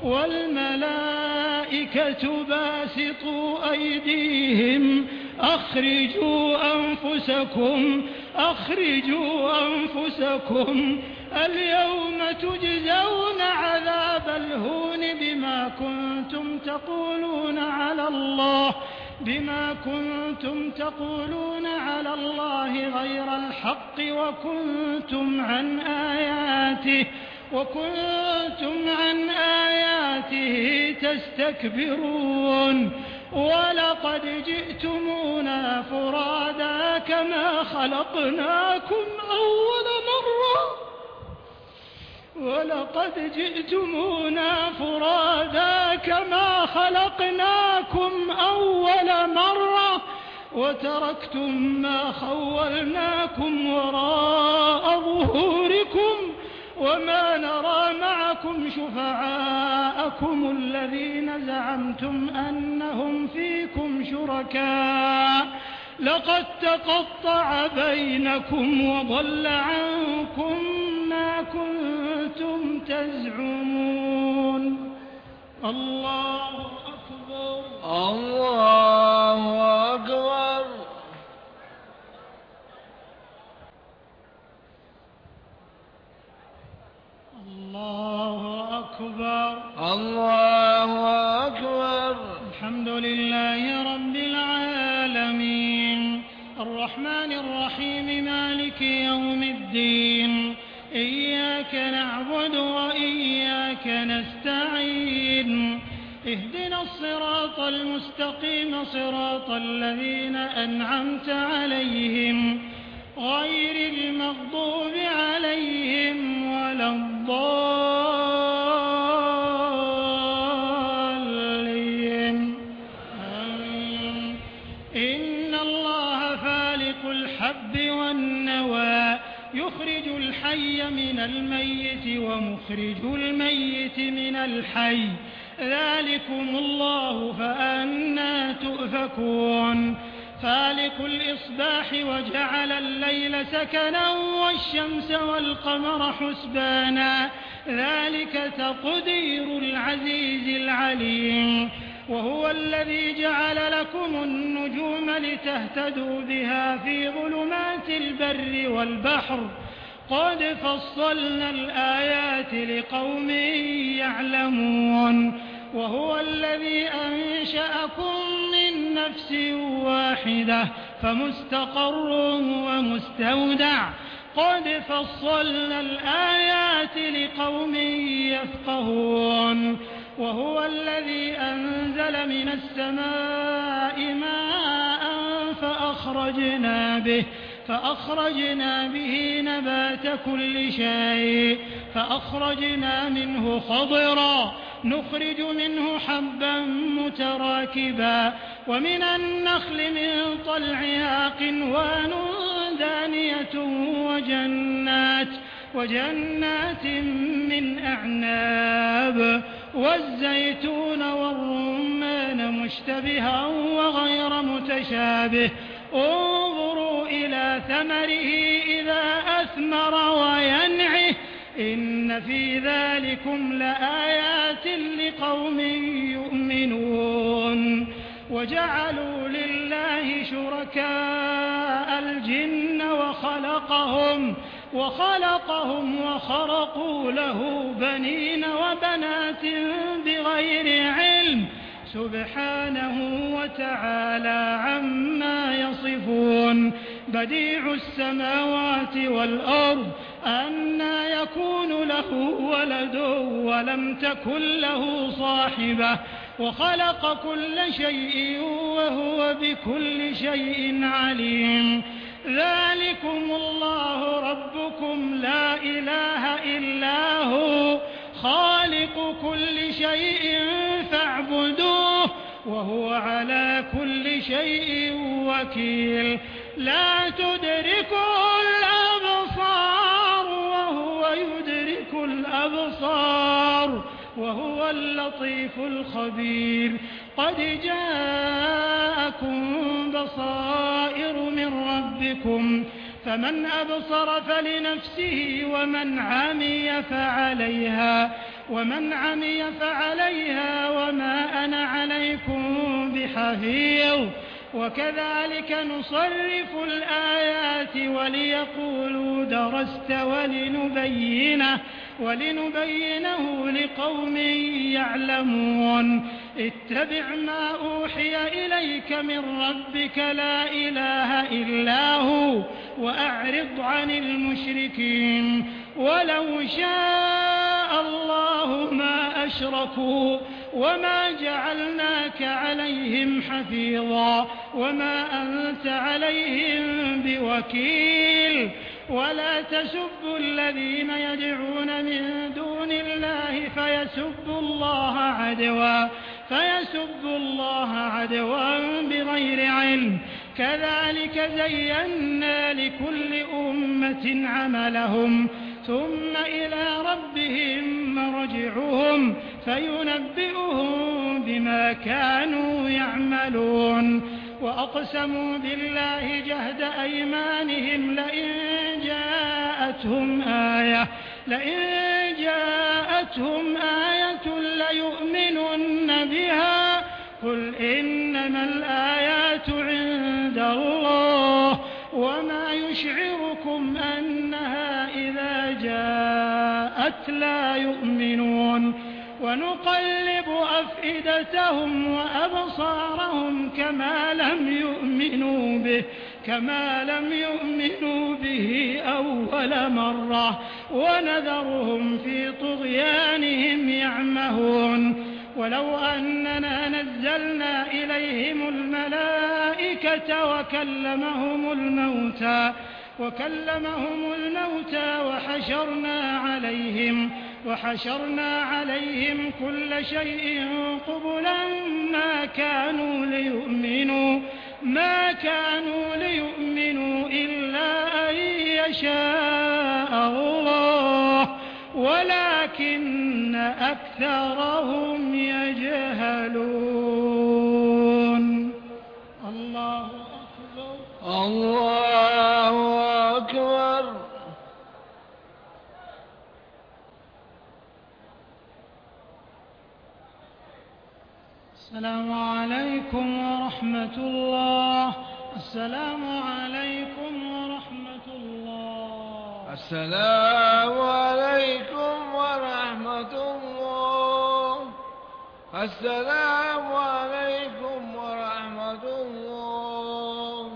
والملائكة باسطوا أيديهم أخرجوا أنفسكم أخرجوا أنفسكم اليوم تجزون عذاب الهون بما كنتم تقولون على الله بما كنتم تقولون على الله غير الحق وكنتم عن آياته وكنتم عن آياته تستكبرون. ولقد جئتمونا فرادا كما خلقناكم أول مرة ولقد جئتمونا فرادا كما خلقناكم أول مرة وتركتم ما خولناكم وراء ظهوركم وما نرى معكم شفعاءكم الذين زعمتم أنهم فيكم شركاء لقد تقطع بينكم وضل عنكم ما كنتم تزعمون. الله أكبر. الله أكبر. الله أكبر. الله أكبر. الحمد لله رب العالمين الرحمن الرحيم مالك يوم الدين إياك نعبد وإياك نستعين اهدنا الصراط المستقيم صراط الذين أنعمت عليهم غير المغضوب عليهم ولا الضالين آمين. إن الله فالق الحب والنوى يخرج الحي من الميت ومخرج الميت من الحي ذلكم الله فأنى تؤفكون. فالق الإصباح وجعل الليل سكنا والشمس والقمر حسبانا ذلك تقدير العزيز العليم. وهو الذي جعل لكم النجوم لتهتدوا بها في ظلمات البر والبحر قد فصلنا الآيات لقوم يعلمون. وهو الذي أنشأكم من نفس واحدة فمستقر ومستودع قد فصلنا الآيات لقوم يفقهون. وهو الذي أنزل من السماء ماء فأخرجنا به فأخرجنا به نبات كل شيء فأخرجنا منه خضرا نخرج منه حبا متراكبا ومن النخل من طلعها قنوان دانية وجنات وجنات من أعناب والزيتون والرمان مشتبها وغير متشابه انظروا إلى ثمره إذا أثمر وينعه إن في ذلكم لآيات لقوم يؤمنون. وجعلوا لله شركاء الجن وخلقهم وخلقهم وخرقوا له بنين وبنات بغير علم سبحانه وتعالى عما يصفون. بديع السماوات والأرض أنى يكون له ولد ولم تكن له صاحبة وخلق كل شيء وهو بكل شيء عليم. ذلكم الله ربكم لا إله إلا هو خالق كل شيء فاعبدوه وهو على كل شيء وكيل. لا تدركه الأبصار وهو يدرك الأبصار وهو اللطيف الخبير. قد جاءكم بصائر من ربكم فمن أبصر فلنفسه ومن عمي فعليها ومن عمي فعليها وما أنا عليكم بحفيظ. وكذلك نصرف الآيات وليقولوا درست ولنبينه ولنبينه لقوم يعلمون. اتبع ما أوحي إليك من ربك لا إله إلا هو وأعرض عن المشركين. ولو شاء الله ما أشركوا وما جعلناك عليهم حفيظا وما أنت عليهم بوكيل. ولا تسبوا الذين يدعون من دون الله فيسبوا الله عدوا فيسبوا الله عدوا بغير علم كذلك زينا لكل أمة عملهم ثم إلى ربهم مرجعهم فينبئهم بما كانوا يعملون وأقسموا بالله جهد أيمانهم لئن جاءتهم آية لئن جاءتهم آية ليؤمنن بها قل إنما الآيات عند الله وما يشعركم أنها إذا جاءت لا يؤمنون ونقلب أفئدتهم وأبصارهم كما لم يؤمنوا به كما لم يؤمنوا به أول مرة ونذرهم في طغيانهم يعمهون ولو أننا نزلنا إليهم الملائكة وكلمهم الموتى وكلمهم الموتى وحشرنا عليهم وحشرنا عليهم كل شيء قبلا ما كانوا ليؤمنوا ما كانوا ليؤمنوا إلا أن يشاء الله ولكن أكثرهم يجهلون. الله أكبر. الله أكبر. السلام عليكم ورحمة الله. السلام عليكم ورحمة الله. السلام عليكم ورحمة الله. السلام عليكم ورحمة الله.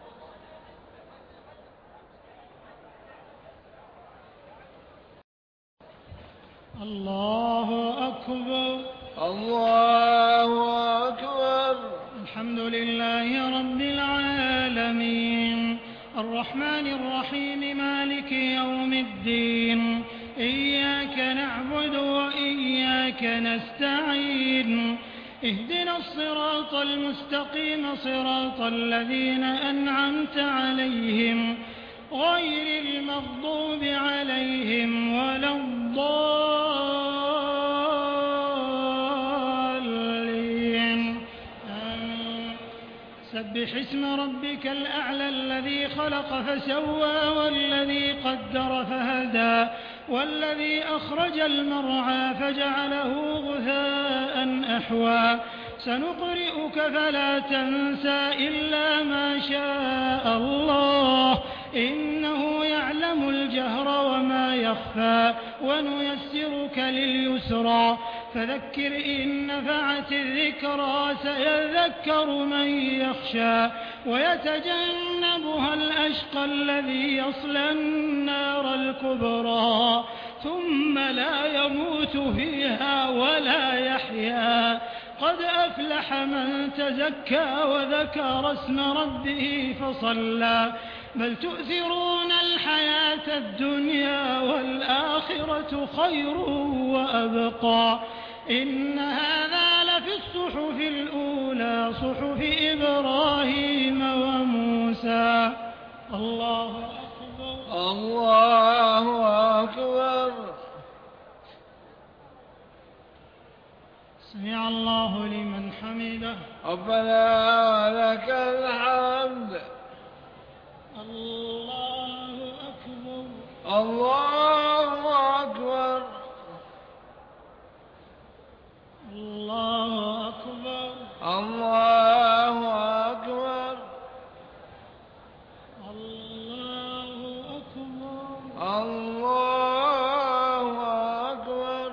الله أكبر. الله أكبر. الحمد لله رب العالمين الرحمن الرحيم مالك يوم الدين إياك نعبد وإياك نستعين اهدنا الصراط المستقيم صراط الذين أنعمت عليهم غير المغضوب عليهم ولا الضالين. آمين. سبح اسم ربك الأعلى الذي خلق فسوى والذي قدر فهدى والذي أخرج المرعى فجعله غثاء أحوى سنقرئك فلا تنسى إلا ما شاء الله إنه يعلم الجهر وما يخفى ونيسرك لليسرى فذكر إن نفعت الذكرى سيذكر من يخشى ويتجنبها الأشقى الذي يصلى النار الكبرى ثم لا يموت فيها ولا يحيا قد أفلح من تزكى وذكر اسم ربه فصلى بل تؤثرون الحياة الدنيا والآخرة خير وأبقى إن هذا لفي الصحف الأولى صحف إبراهيم وموسى. الله أكبر. الله أكبر. سمع الله لمن حمده. ربنا لك الحمد. الله أكبر. الله أكبر. الله أكبر. الله أكبر. الله أكبر. الله أكبر.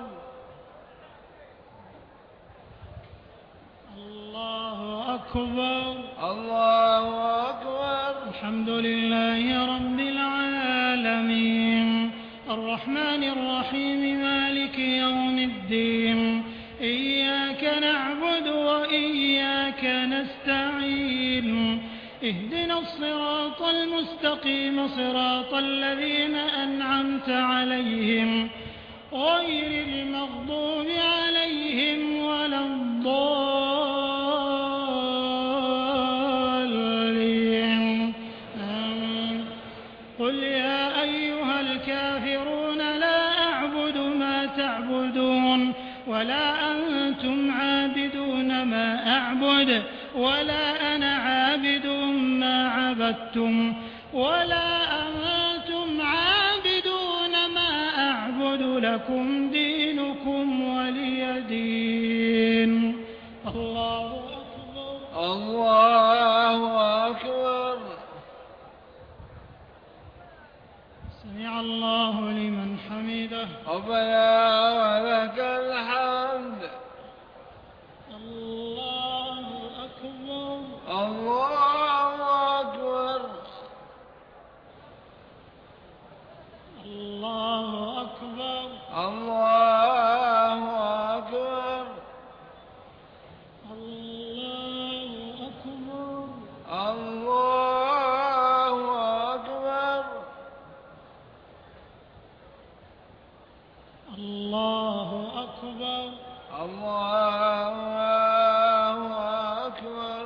الله أكبر. الله أكبر. الحمد لله رب العالمين الرحمن الرحيم مالك يوم الدين إياك نعبد وإياك نستعين اهدنا الصراط المستقيم صراط الذين أنعمت عليهم غير المغضوب عليهم ولا الضالين. قل يا أيها الكافرون لا أعبد ما تعبدون ولا أنتم عابدون ما أعبد ولا أنا عابد ما عبدتم ولا أنتم عابدون ما أعبد لكم دينكم ولي دين. الله أكبر. الله أكبر. سمع الله لمن حمده. ربنا ولك الحمد. الله أكبر. الله أكبر. الله أكبر. الله أكبر. الله أكبر. الله أكبر. الله أكبر. الله أكبر.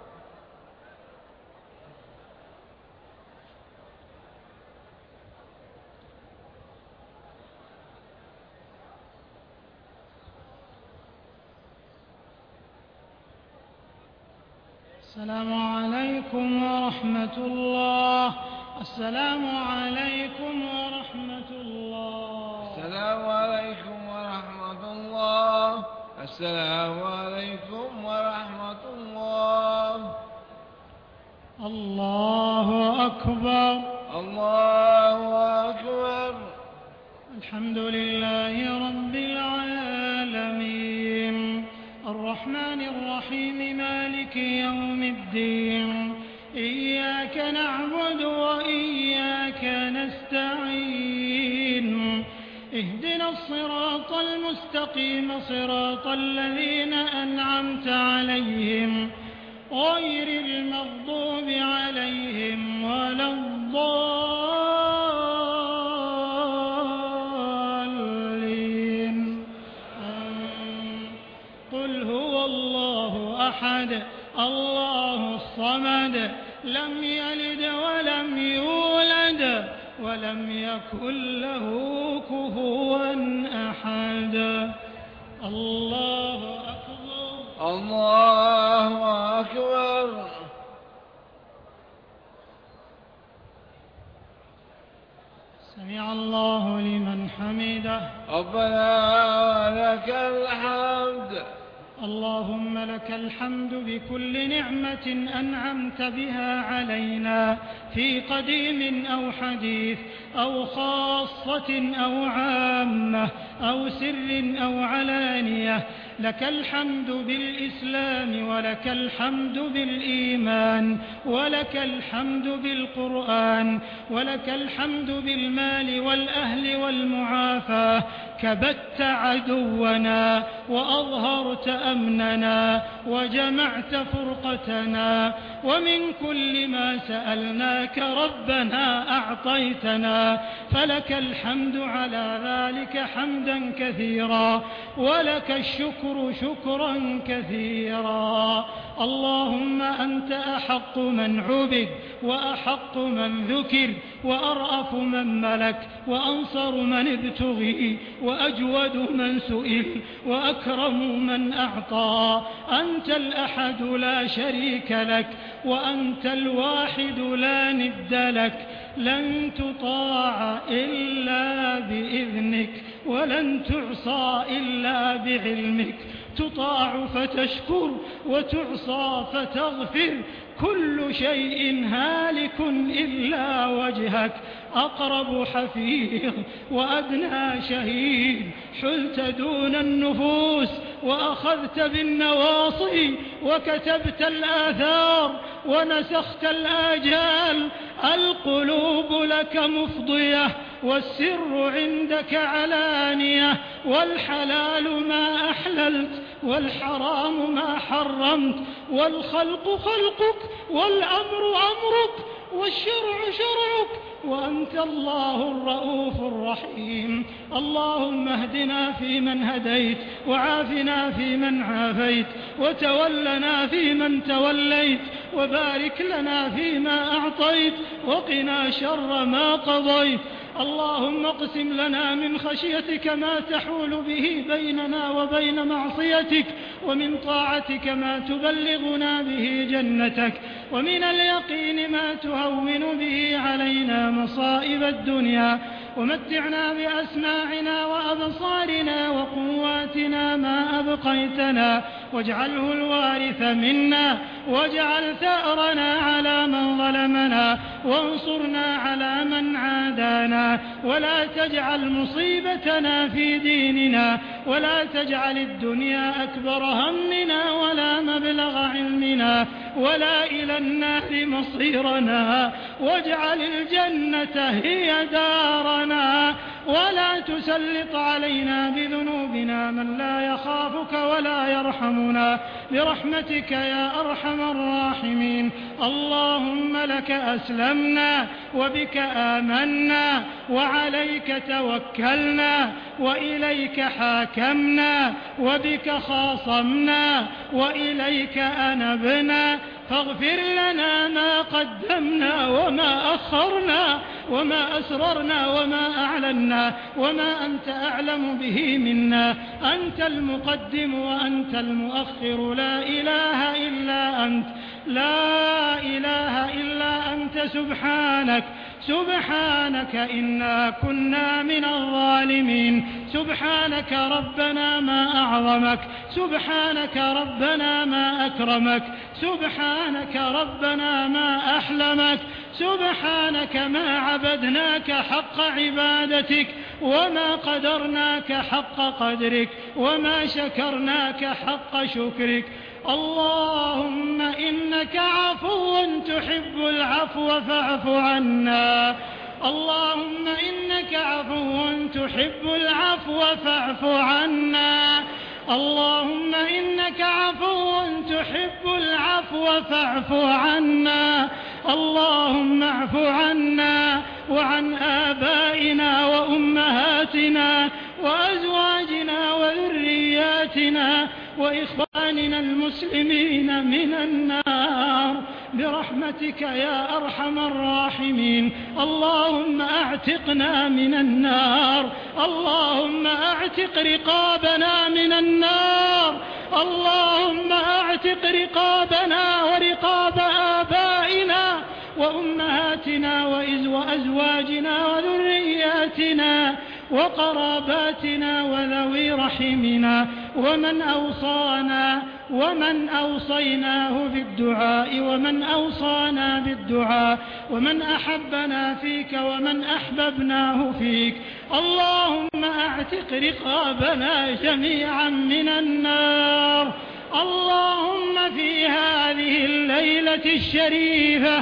السلام عليكم ورحمة الله. السلام عليكم ورحمة الله. السلام عليكم ورحمة الله. السلام عليكم ورحمة الله. الله أكبر. الله أكبر. الحمد لله رب العالمين الرحمن الرحيم مالك يوم الدين إياك نعبد وإياك نستعين اهدنا الصراط المستقيم صراط الذين أنعمت عليهم غير المغضوب عليهم ولا الضالين. قل هو الله أحد الله الصمد لم يلد ولم يولد ولم يكن له كفوا أحد. الله أكبر. الله أكبر. سمع الله لمن حمده. ربنا ولك الحمد. اللهم لك الحمد بكل نعمة أنعمت بها علينا في قديم أو حديث أو خاصة أو عامة أو سر أو علانية. لك الحمد بالإسلام ولك الحمد بالإيمان ولك الحمد بالقرآن ولك الحمد بالمال والأهل والمعافاة. كبت عدونا وأظهرت أمننا وجمعت فرقتنا ومن كل ما سألناك ربنا أعطيتنا فلك الحمد على ذلك حمدا كثيرا ولك الشكر شكرا كثيرا. اللهم أنت أحق من عبد وأحق من ذكر وأرأف من ملك وأنصر من ابتغي وأجود من سئل وأكرم من أعطى. أنت الأحد لا شريك لك وأنت الواحد لا ند لك. لن تطاع إلا بإذنك ولن تعصى إلا بعلمك. تطاع فتشكر وتعصى فتغفر. كل شيء هالك إلا وجهك. أقرب حفيظ وأدنى شهيد. حلت دون النفوس وأخذت بالنواصي وكتبت الآثار ونسخت الآجال. القلوب لك مفضية والسر عندك علانية، والحلال ما أحللت والحرام ما حرمت، والخلق خلقك والأمر أمرك والشرع شرعك، وأنت الله الرؤوف الرحيم. اللهم اهدنا فيمن هديت، وعافنا فيمن عافيت، وتولنا فيمن توليت، وبارك لنا فيما أعطيت، وقنا شر ما قضيت. اللهم اقسم لنا من خشيتك ما تحول به بيننا وبين معصيتك، ومن طاعتك ما تبلغنا به جنتك، ومن اليقين ما تهون به علينا مصائب الدنيا، ومتعنا بأسماعنا وأبصارنا وقواتنا ما أبقيتنا، واجعله الوارث منا، واجعل ثأرنا على من ظلمنا، وانصرنا على من عادانا، ولا تجعل مصيبتنا في ديننا، ولا تجعل الدنيا أكبر همنا ولا مبلغ علمنا ولا إلى النار مصيرنا، واجعل الجنة هي دارنا، ولا تسلط علينا بذنوبنا من لا يخافك ولا يرحمنا، برحمتك يا أرحم الراحمين. اللهم لك أسلمنا، وبك آمنا، وعليك توكلنا، وإليك حاكمنا، وبك خاصمنا، وإليك أنبنا، فاغفر لنا ما قدمنا وما أخرنا، وما أسررنا وما أعلنا، وما أنت أعلم به منا. أنت المقدم وأنت المؤخر، لا إله إلا أنت، لا إله إلا أنت. سبحانك سبحانك إنا كنا من الظالمين. سبحانك ربنا ما أعظمك، سبحانك ربنا ما أكرمك، سبحانك ربنا ما أحلمك، سبحانك ما عبدناك حق عبادتك، وما قدرناك حق قدرك، وما شكرناك حق شكرك. اللهم إنك عفو تحب العفو فاعف عنا. اللهم إنك عفو تحب العفو فاعف عنا. اللهم إنك عفو تحب العفو فاعف عنا. اللهم اعف عنا وعن آبائنا وأمهاتنا وأزواجنا وذرياتنا وإخواننا المسلمين من النار برحمتك يا أرحم الراحمين. اللهم أعتقنا من النار، اللهم أعتق رقابنا من النار، اللهم أعتق رقابنا ورقاب آبائنا وأمهاتنا وأزواجنا وذرياتنا وقراباتنا وذوي رحمنا، ومن أوصانا ومن أوصيناه بالدعاء ومن أوصانا بالدعاء، ومن أحبنا فيك ومن أحببناه فيك. اللهم أعتق رقابنا جميعا من النار. اللهم في هذه الليلة الشريفة،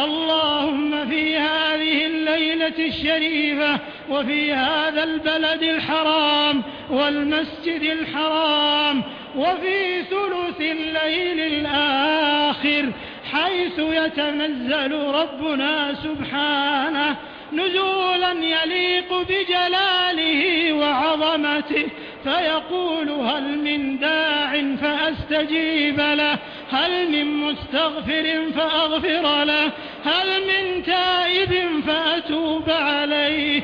اللهم في هذه الليلة الشريفة وفي هذا البلد الحرام والمسجد الحرام وفي ثلث الليل الآخر، حيث يتنزل ربنا سبحانه نزولا يليق بجلاله وعظمته، فيقول هل من داع فأستجيب له، هل من مستغفر فأغفر له، هل من تائب فأتوب عليه.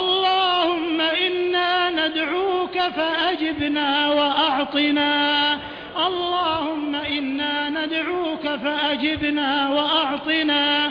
اللهم إنا ندعوك فأجبنا وأعطنا، اللهم إنا ندعوك فأجبنا وأعطنا،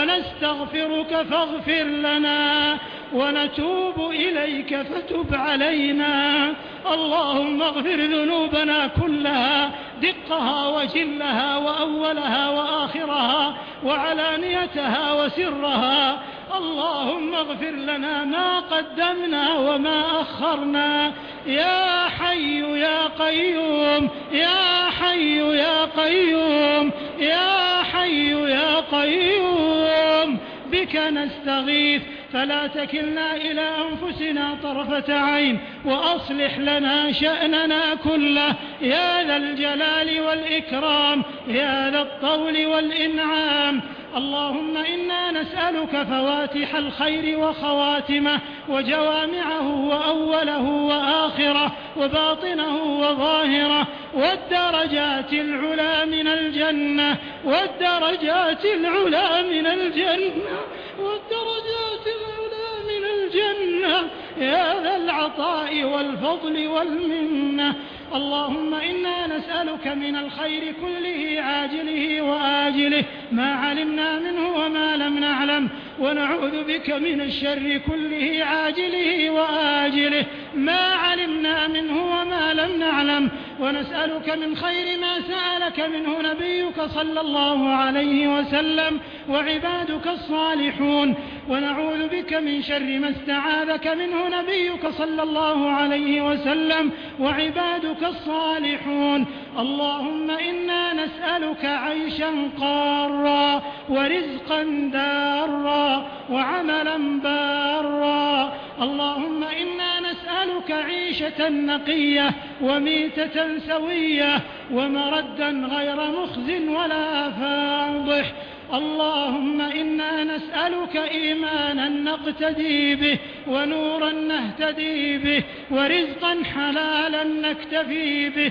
ونستغفرك فاغفر لنا، ونتوب إليك فتب علينا. اللهم اغفر ذنوبنا كلها، دقها وجلها وأولها وآخرها وعلانيتها وسرها. اللهم اغفر لنا ما قدمنا وما أخرنا. يا حي يا قيوم، يا حي يا قيوم، يا حي يا قيوم، بك نستغيث فلا تكلنا إلى أنفسنا طرفة عين وأصلح لنا شأننا كله يا ذا الجلال والإكرام يا ذا الطول والإنعام. اللهم إنا نسألك فواتح الخير وخواتمه وجوامعه وأوله وآخره وباطنه وظاهره والدرجات العلى من الجنة والدرجات العلى من الجنة والدرجات العلى من الجنة يا ذا العطاء والفضل والمنة. اللهم إنا نسألك من الخير كله عاجله وآجله ما علمنا منه وما لم نعلم ونعوذ بك من الشر كله عاجله وآجله ما علمنا منه وما لم نعلم ونسألك من خير ما سألك منه نبيك صلى الله عليه وسلم وعبادك الصالحون ونعوذ بك من شر ما استعاذك منه نبيك صلى الله عليه وسلم وعبادك الصالحون. اللهم إنا نسألك عيشا قارا ورزقا دارا وعملا بارا. اللهم إنا نسألك عيشة نقية وميتة سوية ومردا غير مخز ولا فاضح. اللهم إنا نسألك إيمانا نقتدي به ونورا نهتدي به ورزقا حلالا نكتفي به.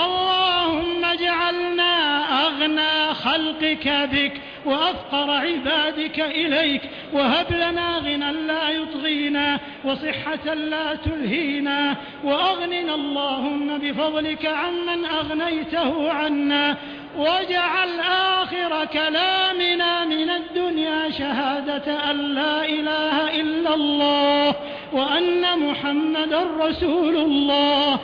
اللهم اجعلنا أغنى خلقك بك وأفقر عبادك إليك وهب لنا غنى لا يطغينا وصحة لا تلهينا وأغننا اللهم بفضلك عمن أغنيته عنا واجعل آخر كلامنا من الدنيا شهادة أن لا إله إلا الله وأن محمدا رسول الله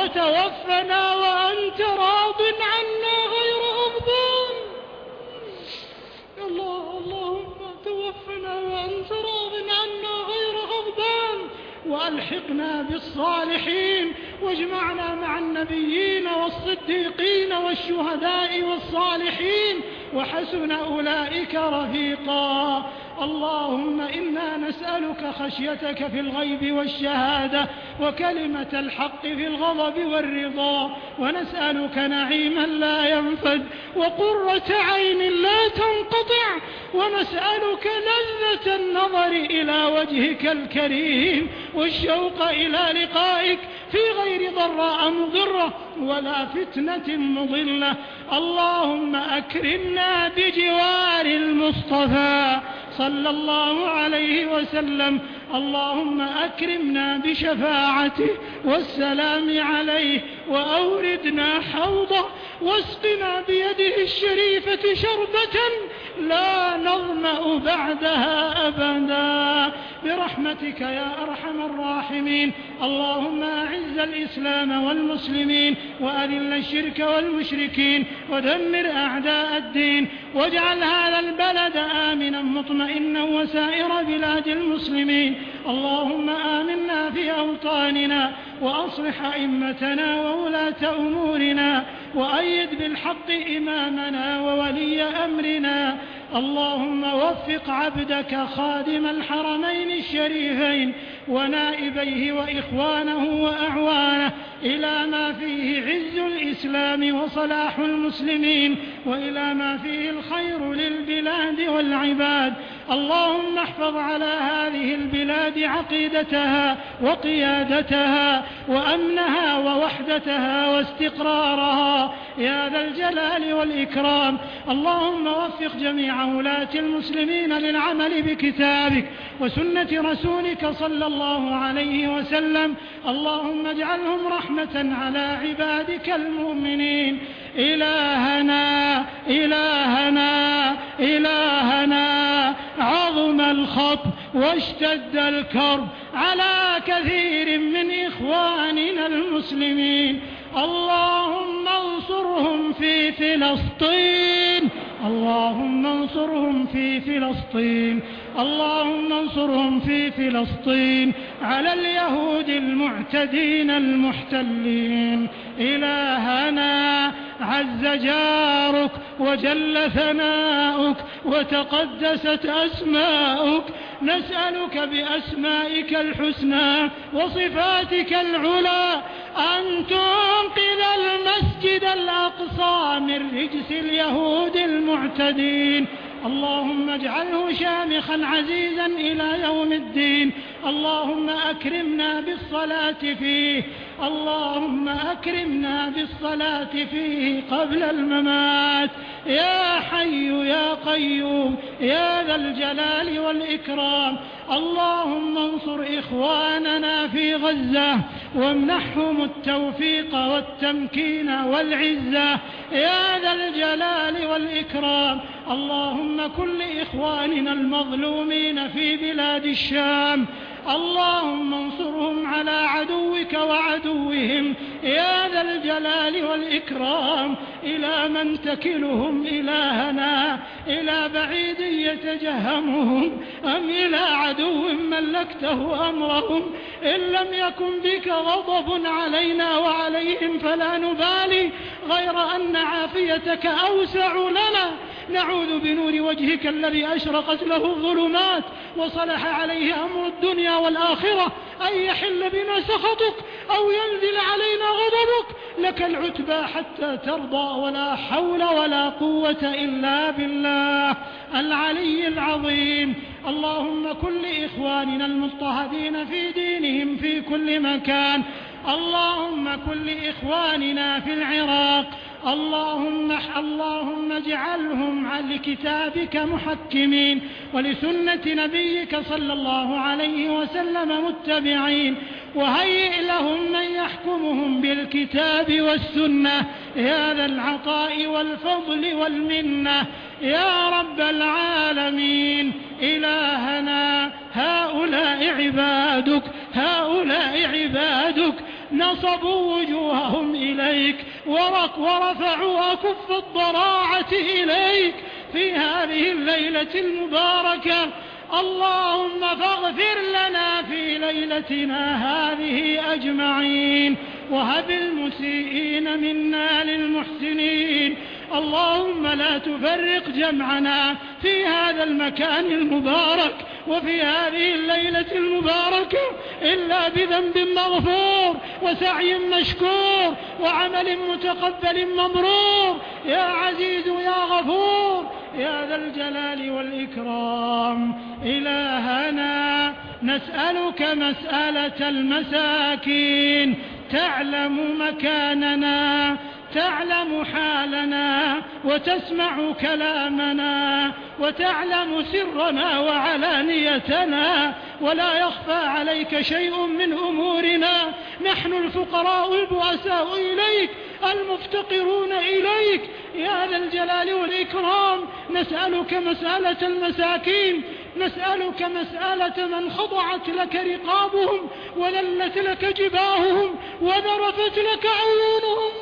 وتوفنا وأنت راض عنا غير غضبان. الله اللهم توفنا وأنت راض عنا غير غضبان وألحقنا بالصالحين واجمعنا مع النبيين والصديقين والشهداء والصالحين وحسن أولئك رفيقا. اللهم إنا نسألك خشيتك في الغيب والشهادة وكلمة الحق في الغضب والرضا ونسألك نعيما لا ينفد وقرة عين لا تنقطع ونسألك لذة النظر إلى وجهك الكريم والشوق إلى لقائك في غير ضراء مضرة ولا فتنة مضلة. اللهم أكرمنا بجوار المصطفى صلى الله عليه وسلم. اللهم أكرمنا بشفاعته والسلام عليه وأوردنا حوضه واسقنا بيده الشريفة شربة لا نظمأ بعدها أبدا برحمتك يا أرحم الراحمين. اللهم أعز الإسلام والمسلمين وأذل الشرك والمشركين ودمر أعداء الدين واجعل هذا البلد آمنا مطمئنا وسائر بلاد المسلمين. اللهم آمنا في أوطاننا وأصلح أئمتنا وولاة أمورنا وأيد بالحق إمامنا وولي أمرنا. اللهم وفق عبدك خادم الحرمين الشريفين ونائبيه وإخوانه وأعوانه إلى ما فيه عز الإسلام وصلاح المسلمين وإلى ما فيه الخير للبلاد والعباد. اللهم احفظ على هذه البلاد عقيدتها وقيادتها وأمنها ووحدتها واستقرارها يا ذا الجلال والإكرام. اللهم وفق جميع ولاة المسلمين للعمل بكتابك وسنة رسولك صلى الله عليه وسلم. اللهم اجعلهم رحمة على عبادك المؤمنين. إلهنا إلهنا إلهنا عظم الخطب واشتد الكرب على كثير من إخواننا المسلمين. اللهم انصرهم في فلسطين اللهم انصرهم في فلسطين اللهم انصرهم في فلسطين على اليهود المعتدين المحتلين. إلهنا عز جارك وجل ثناؤك وتقدست أسماؤك نسألك بأسمائك الحسنى وصفاتك العلى أن تنقذ المسجد الأقصى من رجس اليهود المعتدين. اللهم اجعله شامخا عزيزا إلى يوم الدين. اللهم أكرمنا بالصلاة فيه اللهم أكرمنا بالصلاة فيه قبل الممات يا حي يا قيوم يا ذا الجلال والإكرام. اللهم انصر إخواننا في غزة وامنحهم التوفيق والتمكين والعزة يا ذا الجلال والإكرام. اللهم كن لإخواننا المظلومين في بلاد الشام اللهم انصرهم على عدوك وعدوهم يا ذا الجلال والإكرام. إلى من تكلهم إلهنا؟ إلى بعيد يتجهمهم أم إلى عدو ملكته أمرهم؟ إن لم يكن بك غضب علينا وعليهم فلا نبالي غير أن عافيتك أوسع لنا. نعوذ بنور وجهك الذي أشرقت له الظلمات وصلح عليه أمر الدنيا والآخرة أن يحل بنا سخطك أو ينزل علينا غضبك. لك العتبى حتى ترضى ولا حول ولا قوة إلا بالله العلي العظيم. اللهم كن لإخواننا المضطهدين في دينهم في كل مكان. اللهم كن لإخواننا في العراق اللهم اللهم اجعلهم لكتابك محكمين ولسنة نبيك صلى الله عليه وسلم متبعين وهيئ لهم من يحكمهم بالكتاب والسنة يا ذا العطاء والفضل والمنة يا رب العالمين. إلهنا هؤلاء عبادك هؤلاء عبادك نصبوا وجوههم إليك ورك ورفعوا أكف الضراعة إليك في هذه الليلة المباركة. اللهم فاغفر لنا في ليلتنا هذه أجمعين وهب المسيئين منا للمحسنين. اللهم لا تفرق جمعنا في هذا المكان المبارك وفي هذه الليلة المباركة إلا بذنب مغفور وسعي مشكور وعمل متقبل مبرور يا عزيز يا غفور يا ذا الجلال والإكرام. إلهنا نسألك مسألة المساكين تعلم مكاننا تعلم حالنا وتسمع كلامنا وتعلم سرنا وعلانيتنا ولا يخفى عليك شيء من أمورنا. نحن الفقراء البؤساء إليك المفتقرون إليك يا ذا الجلال والإكرام. نسألك مسألة المساكين نسألك مسألة من خضعت لك رقابهم وذلت لك جباههم وذرفت لك عيونهم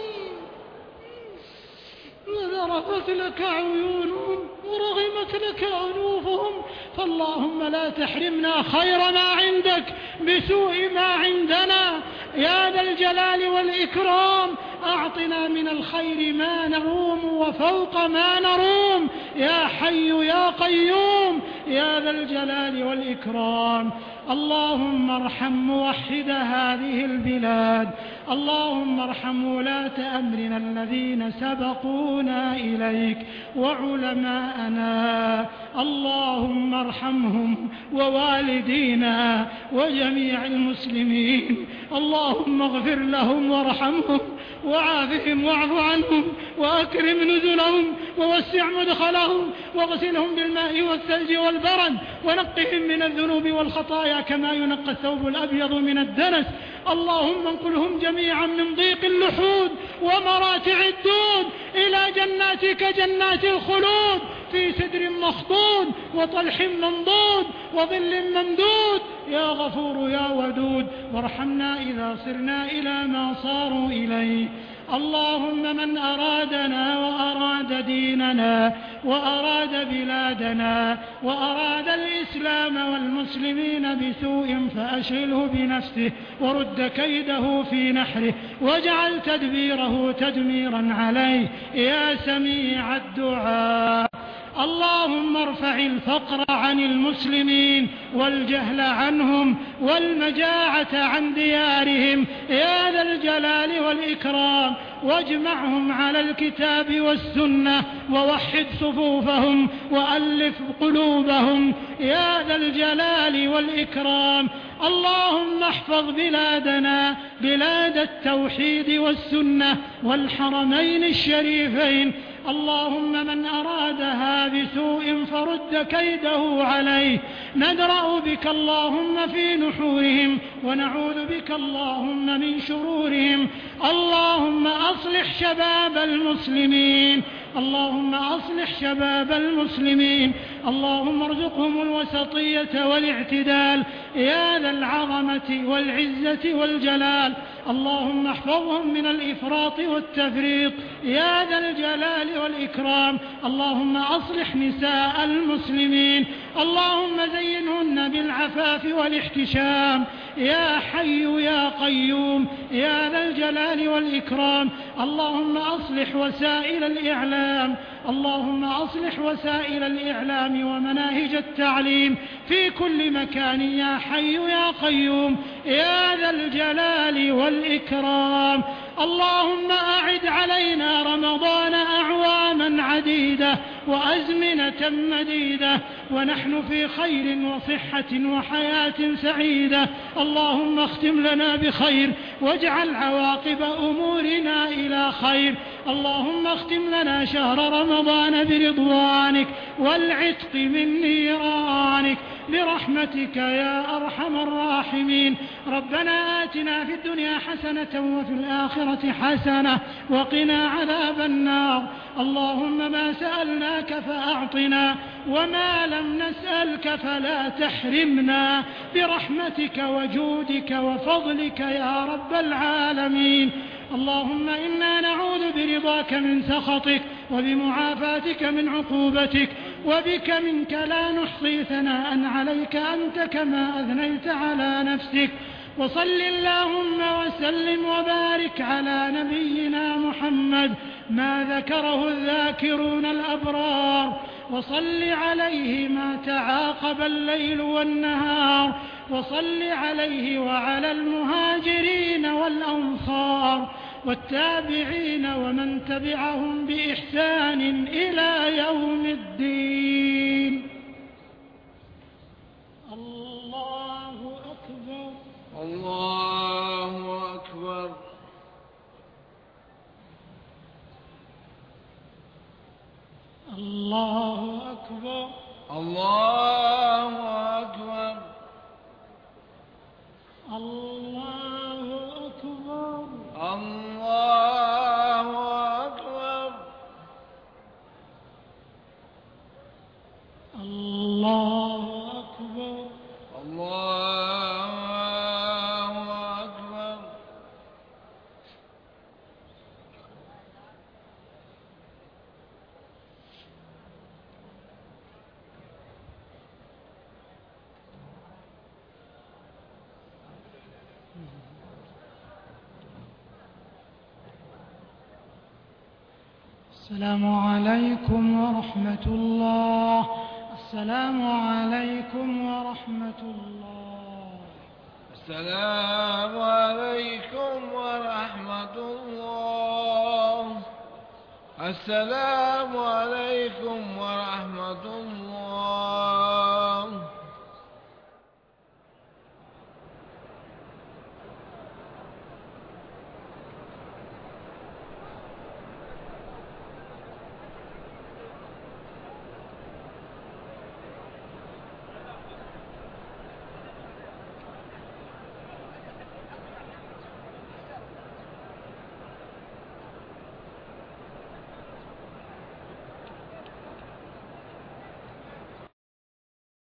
وذرفت لك عيونهم ورغمت لك أنوفهم. فاللهم لا تحرمنا خير ما عندك بسوء ما عندنا يا ذا الجلال والإكرام. أعطنا من الخير ما نروم وفوق ما نروم يا حي يا قيوم يا ذا الجلال والإكرام. اللهم ارحم موحد هذه البلاد. اللهم ارحم ولاة أمرنا الذين سبقونا إليك وعلماءنا. اللهم ارحمهم ووالدينا وجميع المسلمين. اللهم اغفر لهم وارحمهم وعافهم واعف عنهم وأكرم نزلهم ووسع مدخلهم واغسلهم بالماء والثلج والبرد ونقهم من الذنوب والخطايا كما ينقى الثوب الأبيض من الدنس. اللهم انقلهم جميعا من ضيق اللحود ومراتع الدود إلى جناتك جنات الخلود في سدر مخضود وطلح منضود وظل ممدود يا غفور يا ودود. وارحمنا إذا صرنا إلى ما صاروا إليه. اللهم من أرادنا وأراد ديننا وأراد بلادنا وأراد الإسلام والمسلمين بسوء فأشغله بنفسه ورد كيده في نحره واجعل تدبيره تدميرا عليه يا سميع الدعاء. اللهم ارفع الفقر عن المسلمين والجهل عنهم والمجاعة عن ديارهم يا ذا الجلال والإكرام، واجمعهم على الكتاب والسنة ووحد صفوفهم وألف قلوبهم يا ذا الجلال والإكرام. اللهم احفظ بلادنا بلاد التوحيد والسنة والحرمين الشريفين. اللهم من أرادها بسوء فرد كيده عليه. ندرأ بك اللهم في نحورهم ونعوذ بك اللهم من شرورهم. اللهم أصلح شباب المسلمين، اللهم أصلح شباب المسلمين، اللهم ارزقهم الوسطية والاعتدال يا ذا العظمة والعزة والجلال. اللهم احفظهم من الإفراط والتفريط يا ذا الجلال والإكرام. اللهم أصلح نساء المسلمين، اللهم زينهن بالعفاف والاحتشام يا حي يا قيوم يا ذا الجلال والإكرام. اللهم أصلح وسائل الإعلام، اللهم أصلح وسائل الإعلام ومناهج التعليم في كل مكان يا حي يا قيوم يا ذا الجلال والإكرام. اللهم أعد علينا رمضان أعواما عديدة وأزمنة مديدة ونحن في خير وصحة وحياة سعيدة. اللهم اختم لنا بخير واجعل عواقب أمورنا إلى خير. اللهم اختم لنا شهر رمضان برضوانك والعتق من نيرانك برحمتك يا أرحم الراحمين. ربنا آتنا في الدنيا حسنة وفي الآخرة حسنة وقنا عذاب النار. اللهم ما سألناك فأعطنا وما لم نسألك فلا تحرمنا برحمتك وجودك وفضلك يا رب العالمين. اللهم إنا نعوذ برضاك من سخطك وبمعافاتك من عقوبتك وبك منك لا نحصي ثناء عليك أنت كما أثنيت على نفسك. وصل اللهم وسلم وبارك على نبينا محمد ما ذكره الذاكرون الأبرار، وصل عليه ما تعاقب الليل والنهار، وصل عليه وعلى المهاجرين والأنصار والتابعين ومن تبعهم بإحسان إلى يوم الدين. الله أكبر الله أكبر الله أكبر الله أكبر الله أكبر الله أكبر الله أكبر الله أكبر. السلام عليكم ورحمة الله. السلام عليكم ورحمة الله. السلام عليكم ورحمة الله. السلام عليكم ورحمة الله.